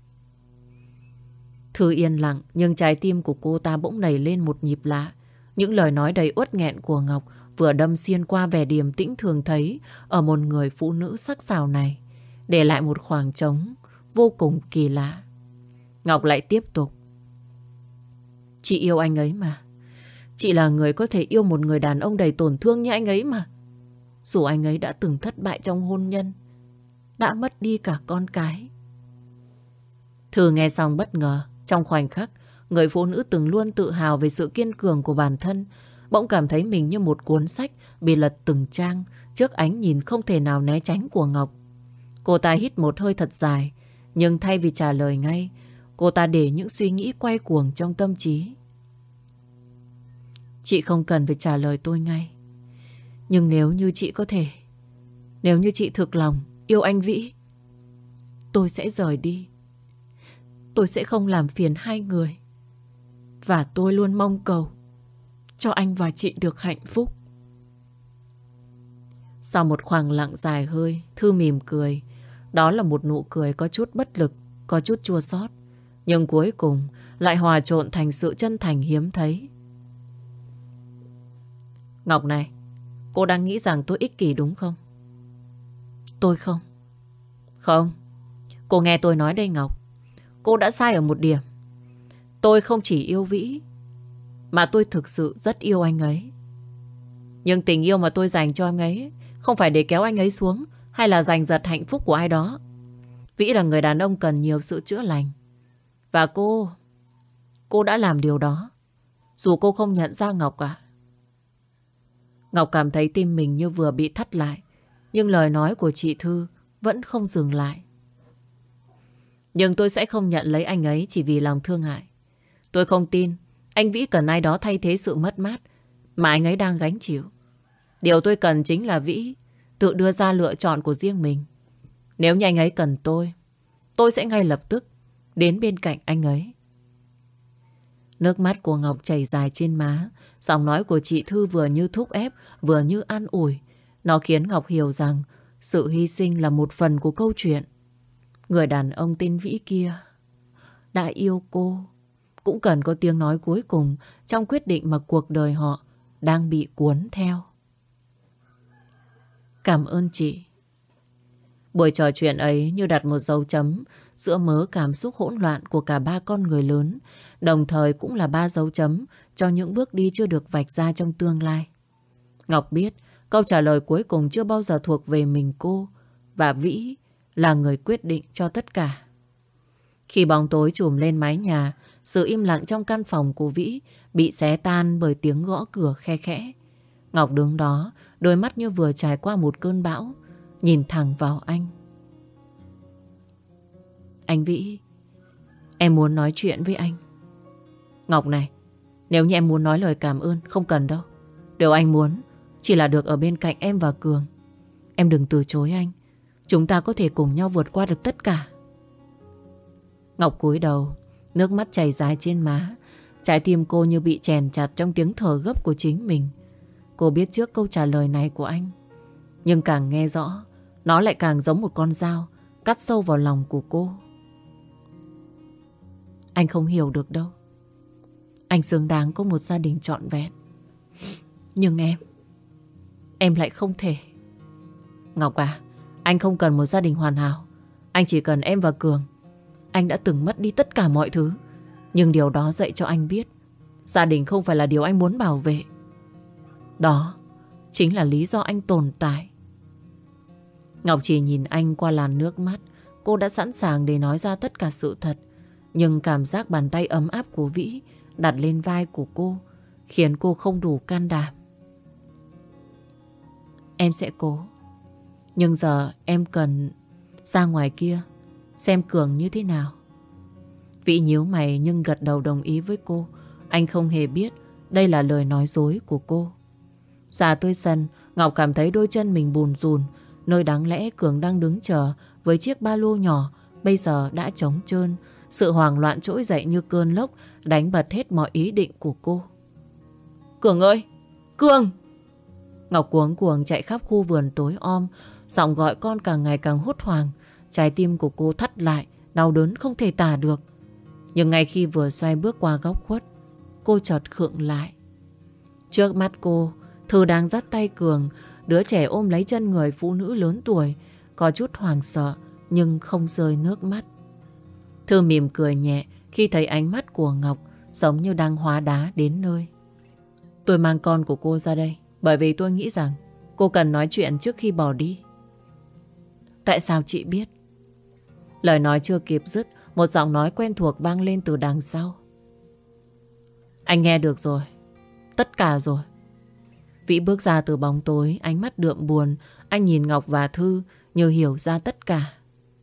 Thư yên lặng nhưng trái tim của cô ta bỗng nảy lên một nhịp lạ. Những lời nói đầy uất nghẹn của Ngọc vừa đâm xuyên qua vẻ điềm tĩnh thường thấy ở một người phụ nữ sắc sảo này, để lại một khoảng trống vô cùng kỳ lạ. Ngọc lại tiếp tục. Chị yêu anh ấy mà. Chị là người có thể yêu một người đàn ông đầy tổn thương như anh ấy mà. Dù anh ấy đã từng thất bại trong hôn nhân, đã mất đi cả con cái. Thư nghe xong bất ngờ. Trong khoảnh khắc, người phụ nữ từng luôn tự hào về sự kiên cường của bản thân bỗng cảm thấy mình như một cuốn sách bị lật từng trang trước ánh nhìn không thể nào né tránh của Ngọc. Cô ta hít một hơi thật dài, nhưng thay vì trả lời ngay, cô ta để những suy nghĩ quay cuồng trong tâm trí. Chị không cần phải trả lời tôi ngay. Nhưng nếu như chị có thể, nếu như chị thực lòng yêu anh Vĩ, tôi sẽ rời đi. Tôi sẽ không làm phiền hai người. Và tôi luôn mong cầu cho anh và chị được hạnh phúc. Sau một khoảng lặng dài hơi, Thư mỉm cười. Đó là một nụ cười có chút bất lực, có chút chua xót, nhưng cuối cùng lại hòa trộn thành sự chân thành hiếm thấy. Ngọc này, cô đang nghĩ rằng tôi ích kỷ đúng không? Tôi không. Không, cô nghe tôi nói đây Ngọc. Cô đã sai ở một điểm. Tôi không chỉ yêu Vĩ, mà tôi thực sự rất yêu anh ấy. Nhưng tình yêu mà tôi dành cho anh ấy không phải để kéo anh ấy xuống hay là giành giật hạnh phúc của ai đó. Vĩ là người đàn ông cần nhiều sự chữa lành. Và cô đã làm điều đó. Dù cô không nhận ra Ngọc à. Ngọc cảm thấy tim mình như vừa bị thắt lại. Nhưng lời nói của chị Thư vẫn không dừng lại. Nhưng tôi sẽ không nhận lấy anh ấy chỉ vì lòng thương hại. Tôi không tin anh Vĩ cần ai đó thay thế sự mất mát mà anh ấy đang gánh chịu. Điều tôi cần chính là Vĩ tự đưa ra lựa chọn của riêng mình. Nếu như anh ấy cần tôi sẽ ngay lập tức đến bên cạnh anh ấy. Nước mắt của Ngọc chảy dài trên má. Giọng nói của chị Thư vừa như thúc ép, vừa như an ủi. Nó khiến Ngọc hiểu rằng sự hy sinh là một phần của câu chuyện. Người đàn ông tên Vĩ kia đã yêu cô, cũng cần có tiếng nói cuối cùng trong quyết định mà cuộc đời họ đang bị cuốn theo. Cảm ơn chị. Buổi trò chuyện ấy như đặt một dấu chấm giữa mớ cảm xúc hỗn loạn của cả ba con người lớn, đồng thời cũng là ba dấu chấm cho những bước đi chưa được vạch ra trong tương lai. Ngọc biết câu trả lời cuối cùng chưa bao giờ thuộc về mình cô, và Vĩ là người quyết định cho tất cả. Khi bóng tối trùm lên mái nhà, sự im lặng trong căn phòng của Vĩ bị xé tan bởi tiếng gõ cửa khe khẽ. Ngọc đứng đó, đôi mắt như vừa trải qua một cơn bão, nhìn thẳng vào anh. Anh Vĩ, em muốn nói chuyện với anh. Ngọc này, nếu như em muốn nói lời cảm ơn, không cần đâu. Điều anh muốn chỉ là được ở bên cạnh em và Cường. Em đừng từ chối anh. Chúng ta có thể cùng nhau vượt qua được tất cả. Ngọc cúi đầu, nước mắt chảy dài trên má. Trái tim cô như bị chèn chặt trong tiếng thở gấp của chính mình. Cô biết trước câu trả lời này của anh, nhưng càng nghe rõ, nó lại càng giống một con dao cắt sâu vào lòng của cô. Anh không hiểu được đâu. Anh xứng đáng có một gia đình trọn vẹn. Nhưng em lại không thể. Ngọc à, anh không cần một gia đình hoàn hảo. Anh chỉ cần em và Cường. Anh đã từng mất đi tất cả mọi thứ, nhưng điều đó dạy cho anh biết gia đình không phải là điều anh muốn bảo vệ. Đó chính là lý do anh tồn tại. Ngọc chỉ nhìn anh qua làn nước mắt. Cô đã sẵn sàng để nói ra tất cả sự thật. Nhưng cảm giác bàn tay ấm áp của Vĩ đặt lên vai của cô khiến cô không đủ can đảm. Em sẽ cố. Nhưng giờ em cần ra ngoài kia xem Cường như thế nào. Vĩ nhíu mày nhưng gật đầu đồng ý với cô. Anh không hề biết đây là lời nói dối của cô. Ra tới sân, Ngọc cảm thấy đôi chân mình bùn rùn. Nơi đáng lẽ Cường đang đứng chờ với chiếc ba lô nhỏ bây giờ đã trống trơn. Sự hoảng loạn trỗi dậy như cơn lốc đánh bật hết mọi ý định của cô. Cường ơi! Cường! Ngọc cuống cuồng chạy khắp khu vườn tối om, giọng gọi con càng ngày càng hốt hoảng. Trái tim của cô thắt lại, đau đớn không thể tả được. Nhưng ngay khi vừa xoay bước qua góc khuất, cô chợt khựng lại. Trước mắt cô, Thư đang dắt tay Cường, đứa trẻ ôm lấy chân người phụ nữ lớn tuổi, có chút hoảng sợ nhưng không rơi nước mắt. Thư mỉm cười nhẹ khi thấy ánh mắt của Ngọc giống như đang hóa đá đến nơi. Tôi mang con của cô ra đây bởi vì tôi nghĩ rằng cô cần nói chuyện trước khi bỏ đi. Tại sao chị biết? Lời nói chưa kịp dứt, một giọng nói quen thuộc vang lên từ đằng sau. Anh nghe được rồi. Tất cả rồi. Vĩ bước ra từ bóng tối, ánh mắt đượm buồn. Anh nhìn Ngọc và Thư như hiểu ra tất cả.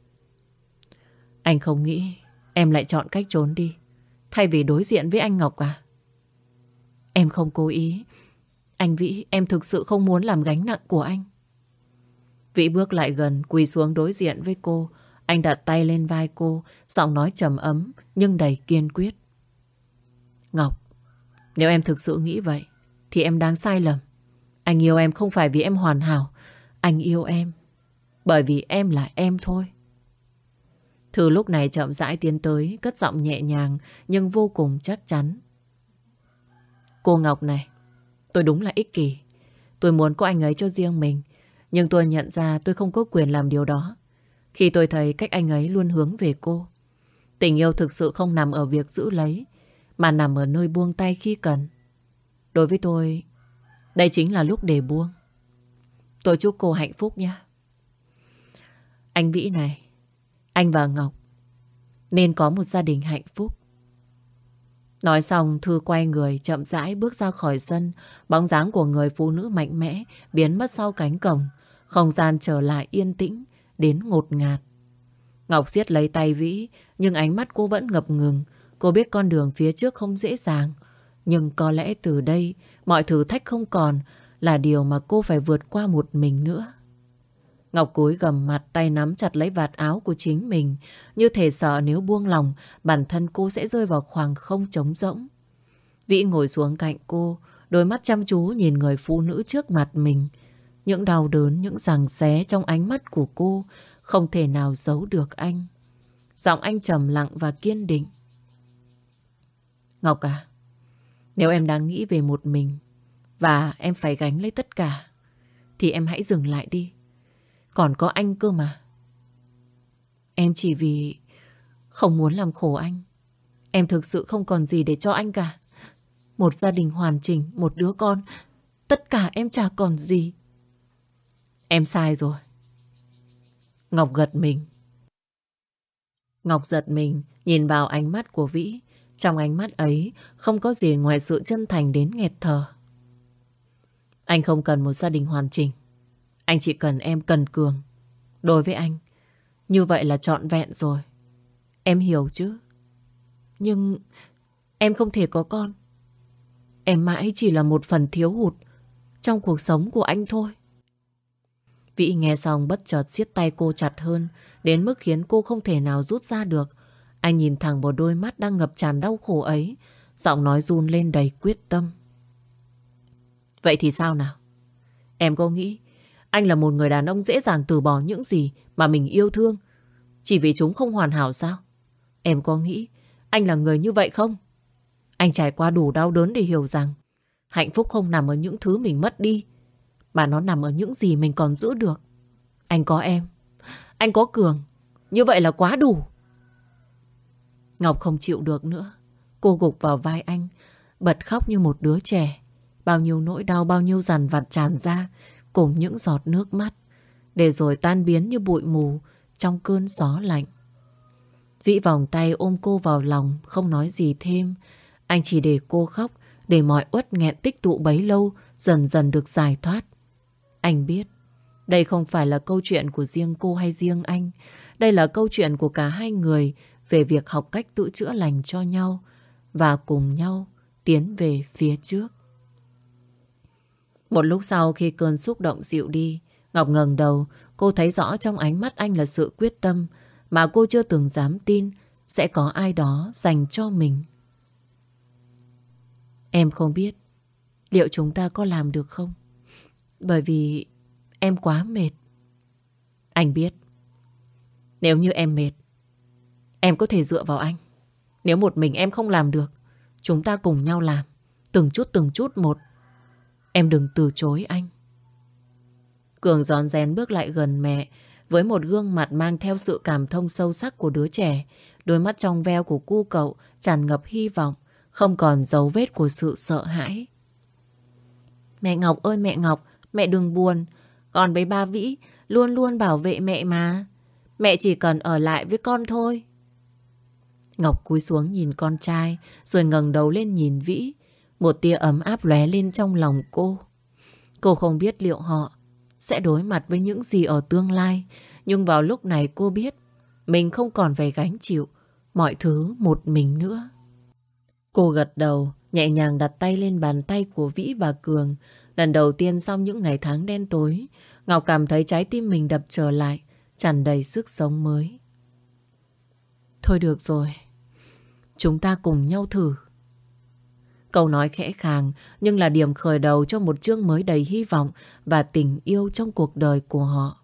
Anh không nghĩ em lại chọn cách trốn đi thay vì đối diện với anh Ngọc à? Em không cố ý. Anh Vĩ, em thực sự không muốn làm gánh nặng của anh. Vĩ bước lại gần, quỳ xuống đối diện với cô. Anh đặt tay lên vai cô, giọng nói trầm ấm nhưng đầy kiên quyết. Ngọc, nếu em thực sự nghĩ vậy thì em đang sai lầm. Anh yêu em không phải vì em hoàn hảo. Anh yêu em bởi vì em là em thôi. Thư lúc này chậm rãi tiến tới, cất giọng nhẹ nhàng nhưng vô cùng chắc chắn. Cô Ngọc này, tôi đúng là ích kỷ. Tôi muốn có anh ấy cho riêng mình. Nhưng tôi nhận ra tôi không có quyền làm điều đó khi tôi thấy cách anh ấy luôn hướng về cô. Tình yêu thực sự không nằm ở việc giữ lấy, mà nằm ở nơi buông tay khi cần. Đối với tôi, đây chính là lúc để buông. Tôi chúc cô hạnh phúc nha. Anh Vĩ này, anh và Ngọc nên có một gia đình hạnh phúc. Nói xong, Thư quay người chậm rãi bước ra khỏi sân. Bóng dáng của người phụ nữ mạnh mẽ biến mất sau cánh cổng. Không gian trở lại yên tĩnh đến ngột ngạt. Ngọc siết lấy tay Vĩ, nhưng ánh mắt cô vẫn ngập ngừng. Cô biết con đường phía trước không dễ dàng, nhưng có lẽ từ đây mọi thử thách không còn là điều mà cô phải vượt qua một mình nữa. Ngọc cúi gằm mặt, tay nắm chặt lấy vạt áo của chính mình, như thể sợ nếu buông lòng, bản thân cô sẽ rơi vào khoảng không trống rỗng. Vĩ ngồi xuống cạnh cô, đôi mắt chăm chú nhìn người phụ nữ trước mặt mình. Những đau đớn, những giằng xé trong ánh mắt của cô không thể nào giấu được anh. Giọng anh trầm lặng và kiên định. Ngọc à, nếu em đang nghĩ về một mình và em phải gánh lấy tất cả, thì em hãy dừng lại đi. Còn có anh cơ mà. Em chỉ vì không muốn làm khổ anh. Em thực sự không còn gì để cho anh cả. Một gia đình hoàn chỉnh, một đứa con, tất cả em chả còn gì. Em sai rồi. Ngọc gật mình. Ngọc giật mình nhìn vào ánh mắt của Vĩ. Trong ánh mắt ấy không có gì ngoài sự chân thành đến nghẹt thở. Anh không cần một gia đình hoàn chỉnh. Anh chỉ cần em, cần Cường. Đối với anh, như vậy là trọn vẹn rồi. Em hiểu chứ? Nhưng em không thể có con. Em mãi chỉ là một phần thiếu hụt trong cuộc sống của anh thôi. Vĩ nghe xong bất chợt siết tay cô chặt hơn, đến mức khiến cô không thể nào rút ra được. Anh nhìn thẳng vào đôi mắt đang ngập tràn đau khổ ấy, giọng nói run lên đầy quyết tâm. Vậy thì sao nào? Em có nghĩ Anh là một người đàn ông dễ dàng từ bỏ những gì mà mình yêu thương chỉ vì chúng không hoàn hảo sao? Em có nghĩ anh là người như vậy không? Anh trải qua đủ đau đớn để hiểu rằng hạnh phúc không nằm ở những thứ mình mất đi, mà nó nằm ở những gì mình còn giữ được. Anh có em, anh có Cường, như vậy là quá đủ. Ngọc không chịu được nữa. Cô gục vào vai anh, bật khóc như một đứa trẻ. Bao nhiêu nỗi đau, bao nhiêu dằn vặt tràn ra cùng những giọt nước mắt, để rồi tan biến như bụi mù trong cơn gió lạnh. Vĩ vòng tay ôm cô vào lòng, không nói gì thêm. Anh chỉ để cô khóc, để mọi uất nghẹn tích tụ bấy lâu dần dần được giải thoát. Anh biết đây không phải là câu chuyện của riêng cô hay riêng anh. Đây là câu chuyện của cả hai người về việc học cách tự chữa lành cho nhau và cùng nhau tiến về phía trước. Một lúc sau, khi cơn xúc động dịu đi, Ngọc ngẩng đầu. Cô thấy rõ trong ánh mắt anh là sự quyết tâm mà cô chưa từng dám tin sẽ có ai đó dành cho mình. Em không biết liệu chúng ta có làm được không, bởi vì em quá mệt. Anh biết, nếu như em mệt, em có thể dựa vào anh. Nếu một mình em không làm được, chúng ta cùng nhau làm, từng chút một. Em đừng từ chối anh. Cường rón rén bước lại gần mẹ, với một gương mặt mang theo sự cảm thông sâu sắc của đứa trẻ. Đôi mắt trong veo của cu cậu tràn ngập hy vọng, không còn dấu vết của sự sợ hãi. Mẹ Ngọc ơi mẹ Ngọc, mẹ đừng buồn. Con với ba Vĩ luôn luôn bảo vệ mẹ mà. Mẹ chỉ cần ở lại với con thôi. Ngọc cúi xuống nhìn con trai, rồi ngẩng đầu lên nhìn Vĩ. Một tia ấm áp lóe lên trong lòng cô. Cô không biết liệu họ sẽ đối mặt với những gì ở tương lai, nhưng vào lúc này cô biết mình không còn phải gánh chịu mọi thứ một mình nữa. Cô gật đầu, nhẹ nhàng đặt tay lên bàn tay của Vĩ và Cường. Lần đầu tiên sau những ngày tháng đen tối, Ngọc cảm thấy trái tim mình đập trở lại, tràn đầy sức sống mới. Thôi được rồi, chúng ta cùng nhau thử. Câu nói khẽ khàng nhưng là điểm khởi đầu cho một chương mới đầy hy vọng và tình yêu trong cuộc đời của họ.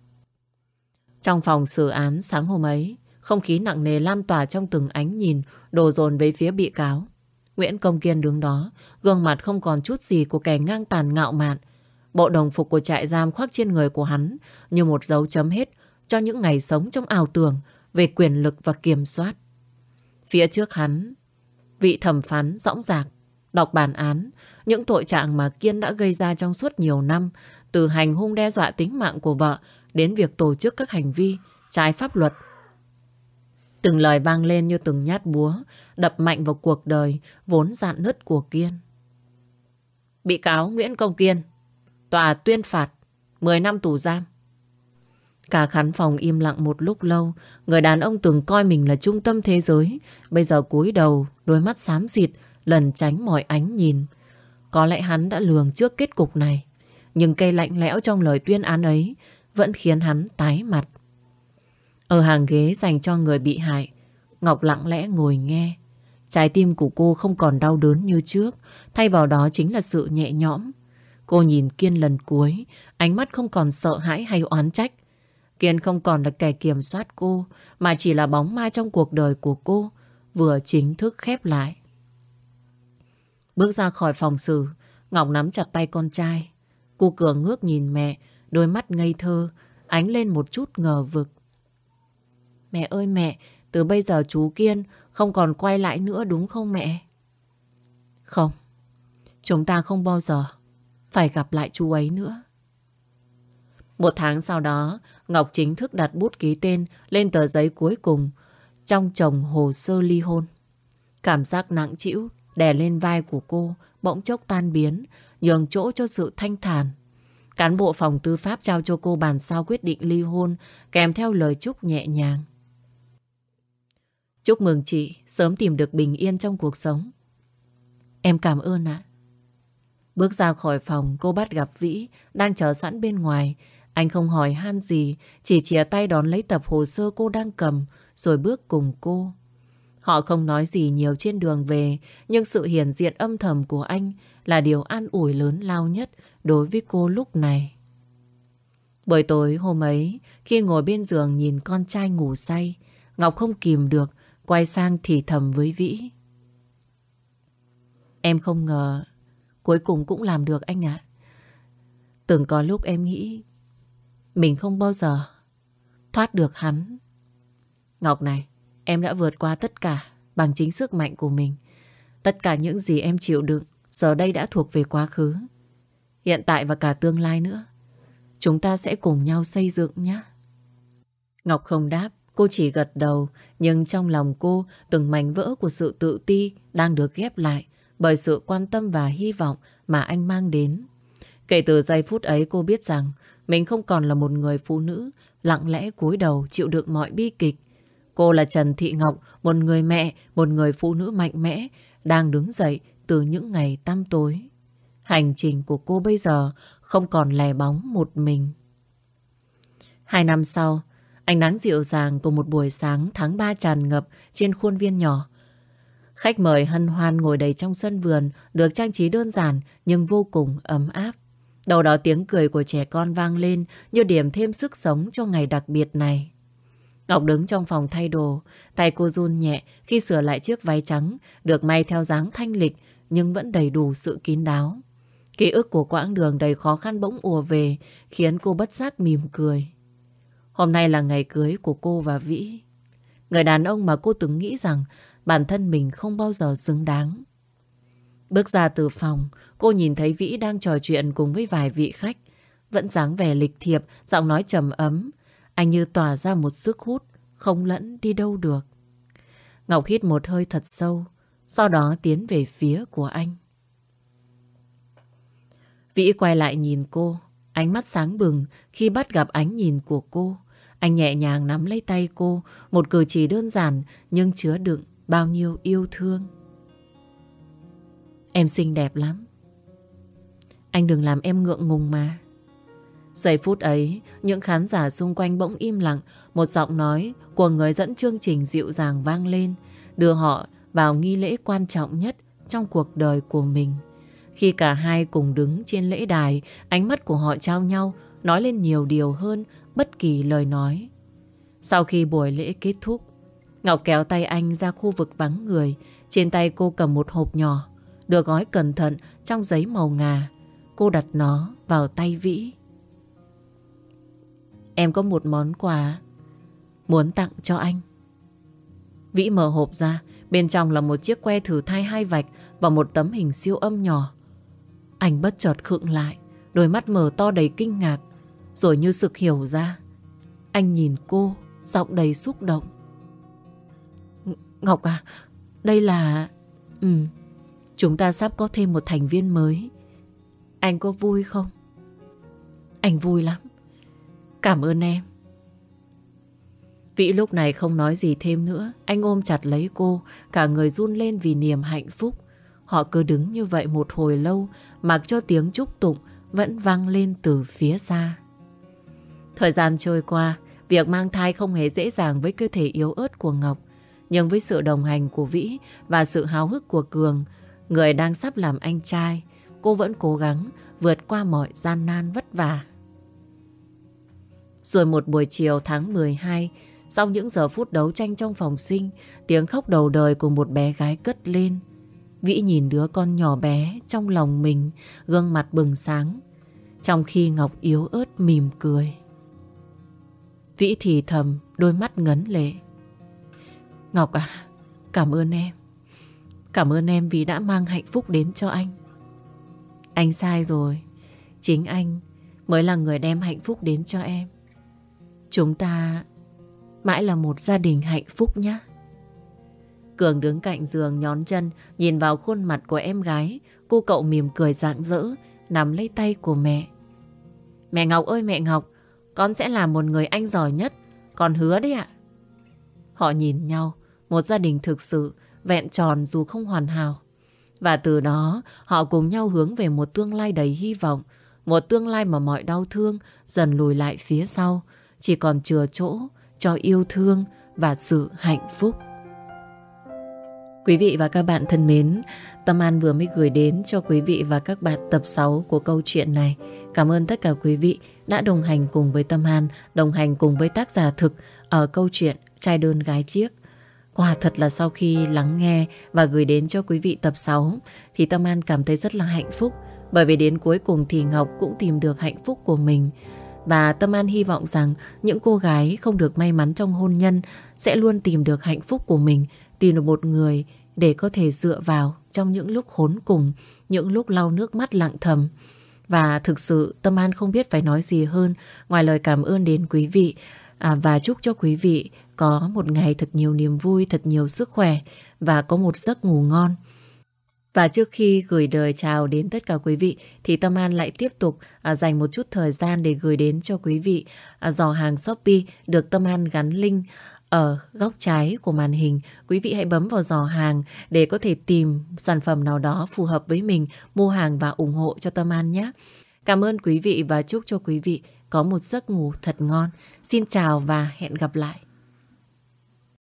Trong phòng xử án sáng hôm ấy, không khí nặng nề lan tỏa trong từng ánh nhìn đổ dồn về phía bị cáo. Nguyễn Công Kiên đứng đó, gương mặt không còn chút gì của kẻ ngang tàn ngạo mạn. Bộ đồng phục của trại giam khoác trên người của hắn như một dấu chấm hết cho những ngày sống trong ảo tưởng về quyền lực và kiểm soát. Phía trước hắn, vị thẩm phán dõng dạc đọc bản án những tội trạng mà Kiên đã gây ra trong suốt nhiều năm, từ hành hung đe dọa tính mạng của vợ đến việc tổ chức các hành vi trái pháp luật. Từng lời vang lên như từng nhát búa đập mạnh vào cuộc đời vốn rạn nứt của Kiên. Bị cáo Nguyễn Công Kiên, tòa tuyên phạt 10 năm tù giam. Cả khán phòng im lặng một lúc lâu. Người đàn ông từng coi mình là trung tâm thế giới, bây giờ cúi đầu, đôi mắt xám xịt, lẩn tránh mọi ánh nhìn. Có lẽ hắn đã lường trước kết cục này, nhưng cây lạnh lẽo trong lời tuyên án ấy vẫn khiến hắn tái mặt. Ở hàng ghế dành cho người bị hại, Ngọc lặng lẽ ngồi nghe. Trái tim của cô không còn đau đớn như trước, thay vào đó chính là sự nhẹ nhõm. Cô nhìn Kiên lần cuối, ánh mắt không còn sợ hãi hay oán trách. Kiên không còn là kẻ kiểm soát cô, mà chỉ là bóng ma trong cuộc đời của cô, vừa chính thức khép lại. Bước ra khỏi phòng xử, Ngọc nắm chặt tay con trai. Cô Cường ngước nhìn mẹ, đôi mắt ngây thơ, ánh lên một chút ngờ vực. Mẹ ơi mẹ, từ bây giờ chú Kiên không còn quay lại nữa đúng không mẹ? Không, chúng ta không bao giờ phải gặp lại chú ấy nữa. Một tháng sau đó, Ngọc chính thức đặt bút ký tên lên tờ giấy cuối cùng trong chồng hồ sơ ly hôn. Cảm giác nặng trĩu đè lên vai của cô bỗng chốc tan biến, nhường chỗ cho sự thanh thản. Cán bộ phòng tư pháp trao cho cô bản sao quyết định ly hôn kèm theo lời chúc nhẹ nhàng. Chúc mừng chị sớm tìm được bình yên trong cuộc sống. Em cảm ơn ạ. Bước ra khỏi phòng, cô bắt gặp Vĩ đang chờ sẵn bên ngoài. Anh không hỏi han gì, chỉ chìa tay đón lấy tập hồ sơ cô đang cầm, rồi bước cùng cô. Họ không nói gì nhiều trên đường về, nhưng sự hiển diện âm thầm của anh là điều an ủi lớn lao nhất đối với cô lúc này. Buổi tối hôm ấy, khi ngồi bên giường nhìn con trai ngủ say, Ngọc không kìm được, quay sang thì thầm với Vĩ. Em không ngờ, cuối cùng cũng làm được anh ạ. Từng có lúc em nghĩ, mình không bao giờ thoát được hắn. Ngọc này, em đã vượt qua tất cả bằng chính sức mạnh của mình. Tất cả những gì em chịu đựng, giờ đây đã thuộc về quá khứ. Hiện tại và cả tương lai nữa. Chúng ta sẽ cùng nhau xây dựng nhé. Ngọc không đáp, cô chỉ gật đầu. Nhưng trong lòng cô, từng mảnh vỡ của sự tự ti đang được ghép lại bởi sự quan tâm và hy vọng mà anh mang đến. Kể từ giây phút ấy cô biết rằng mình không còn là một người phụ nữ lặng lẽ cúi đầu chịu đựng mọi bi kịch. Cô là Trần Thị Ngọc, một người mẹ, một người phụ nữ mạnh mẽ, đang đứng dậy từ những ngày tăm tối. Hành trình của cô bây giờ không còn lẻ bóng một mình. 2 năm sau, ánh nắng dịu dàng của một buổi sáng tháng 3 tràn ngập trên khuôn viên nhỏ. Khách mời hân hoan ngồi đầy trong sân vườn, được trang trí đơn giản nhưng vô cùng ấm áp. Đầu đó tiếng cười của trẻ con vang lên như điểm thêm sức sống cho ngày đặc biệt này. Ngọc đứng trong phòng thay đồ, tay cô run nhẹ khi sửa lại chiếc váy trắng, được may theo dáng thanh lịch nhưng vẫn đầy đủ sự kín đáo. Ký ức của quãng đường đầy khó khăn bỗng ùa về, khiến cô bất giác mỉm cười. Hôm nay là ngày cưới của cô và Vĩ, người đàn ông mà cô từng nghĩ rằng bản thân mình không bao giờ xứng đáng. Bước ra từ phòng, cô nhìn thấy Vĩ đang trò chuyện cùng với vài vị khách. Vẫn dáng vẻ lịch thiệp, giọng nói trầm ấm. Anh như tỏa ra một sức hút, không lẫn đi đâu được. Ngọc hít một hơi thật sâu, sau đó tiến về phía của anh. Vĩ quay lại nhìn cô, ánh mắt sáng bừng khi bắt gặp ánh nhìn của cô. Anh nhẹ nhàng nắm lấy tay cô, một cử chỉ đơn giản nhưng chứa đựng bao nhiêu yêu thương. Em xinh đẹp lắm. Anh đừng làm em ngượng ngùng mà. Giây phút ấy, những khán giả xung quanh bỗng im lặng. Một giọng nói của người dẫn chương trình dịu dàng vang lên, đưa họ vào nghi lễ quan trọng nhất trong cuộc đời của mình. Khi cả hai cùng đứng trên lễ đài, ánh mắt của họ trao nhau, nói lên nhiều điều hơn bất kỳ lời nói. Sau khi buổi lễ kết thúc, Ngọc kéo tay anh ra khu vực vắng người. Trên tay cô cầm một hộp nhỏ, được gói cẩn thận trong giấy màu ngà. Cô đặt nó vào tay Vĩ. Em có một món quà muốn tặng cho anh. Vĩ mở hộp ra, bên trong là một chiếc que thử thai 2 vạch và một tấm hình siêu âm nhỏ. Anh bất chợt khựng lại, đôi mắt mở to đầy kinh ngạc. Rồi như sực hiểu ra, anh nhìn cô, giọng đầy xúc động. Ngọc à, đây là... chúng ta sắp có thêm một thành viên mới. Anh có vui không? Anh vui lắm. Cảm ơn em. Vĩ lúc này không nói gì thêm nữa. Anh ôm chặt lấy cô, cả người run lên vì niềm hạnh phúc. Họ cứ đứng như vậy một hồi lâu, mặc cho tiếng chúc tụng vẫn vang lên từ phía xa. Thời gian trôi qua, việc mang thai không hề dễ dàng với cơ thể yếu ớt của Ngọc. Nhưng với sự đồng hành của Vĩ và sự háo hức của Cường, người đang sắp làm anh trai, cô vẫn cố gắng vượt qua mọi gian nan vất vả. Rồi một buổi chiều tháng 12, sau những giờ phút đấu tranh trong phòng sinh, tiếng khóc đầu đời của một bé gái cất lên. Vĩ nhìn đứa con nhỏ bé trong lòng mình, gương mặt bừng sáng, trong khi Ngọc yếu ớt mỉm cười. Vĩ thì thầm, đôi mắt ngấn lệ. Ngọc à, cảm ơn em. Cảm ơn em vì đã mang hạnh phúc đến cho anh. Anh sai rồi. Chính anh mới là người đem hạnh phúc đến cho em. Chúng ta mãi là một gia đình hạnh phúc nhé. Cường đứng cạnh giường nhón chân, nhìn vào khuôn mặt của em gái. Cô cậu mỉm cười rạng rỡ, nắm lấy tay của mẹ. Mẹ Ngọc ơi mẹ Ngọc, con sẽ là một người anh giỏi nhất. Con hứa đấy ạ. Họ nhìn nhau, một gia đình thực sự vẹn tròn dù không hoàn hảo. Và từ đó họ cùng nhau hướng về một tương lai đầy hy vọng. Một tương lai mà mọi đau thương dần lùi lại phía sau, chỉ còn chừa chỗ cho yêu thương và sự hạnh phúc. Quý vị và các bạn thân mến, Tâm An vừa mới gửi đến cho quý vị và các bạn tập 6 của câu chuyện này. Cảm ơn tất cả quý vị đã đồng hành cùng với Tâm An, đồng hành cùng với tác giả Thực ở câu chuyện Trai đơn gái chiếc. Quả thật là sau khi lắng nghe và gửi đến cho quý vị tập 6 thì Tâm An cảm thấy rất là hạnh phúc. Bởi vì đến cuối cùng thì Ngọc cũng tìm được hạnh phúc của mình. Và Tâm An hy vọng rằng những cô gái không được may mắn trong hôn nhân sẽ luôn tìm được hạnh phúc của mình, tìm được một người để có thể dựa vào trong những lúc khốn cùng, những lúc lau nước mắt lặng thầm. Và thực sự Tâm An không biết phải nói gì hơn ngoài lời cảm ơn đến quý vị, và chúc cho quý vị có một ngày thật nhiều niềm vui, thật nhiều sức khỏe và có một giấc ngủ ngon. Và trước khi gửi lời chào đến tất cả quý vị thì Tâm An lại tiếp tục dành một chút thời gian để gửi đến cho quý vị giỏ hàng Shopee được Tâm An gắn link ở góc trái của màn hình. Quý vị hãy bấm vào giỏ hàng để có thể tìm sản phẩm nào đó phù hợp với mình, mua hàng và ủng hộ cho Tâm An nhé. Cảm ơn quý vị và chúc cho quý vị có một giấc ngủ thật ngon. Xin chào và hẹn gặp lại.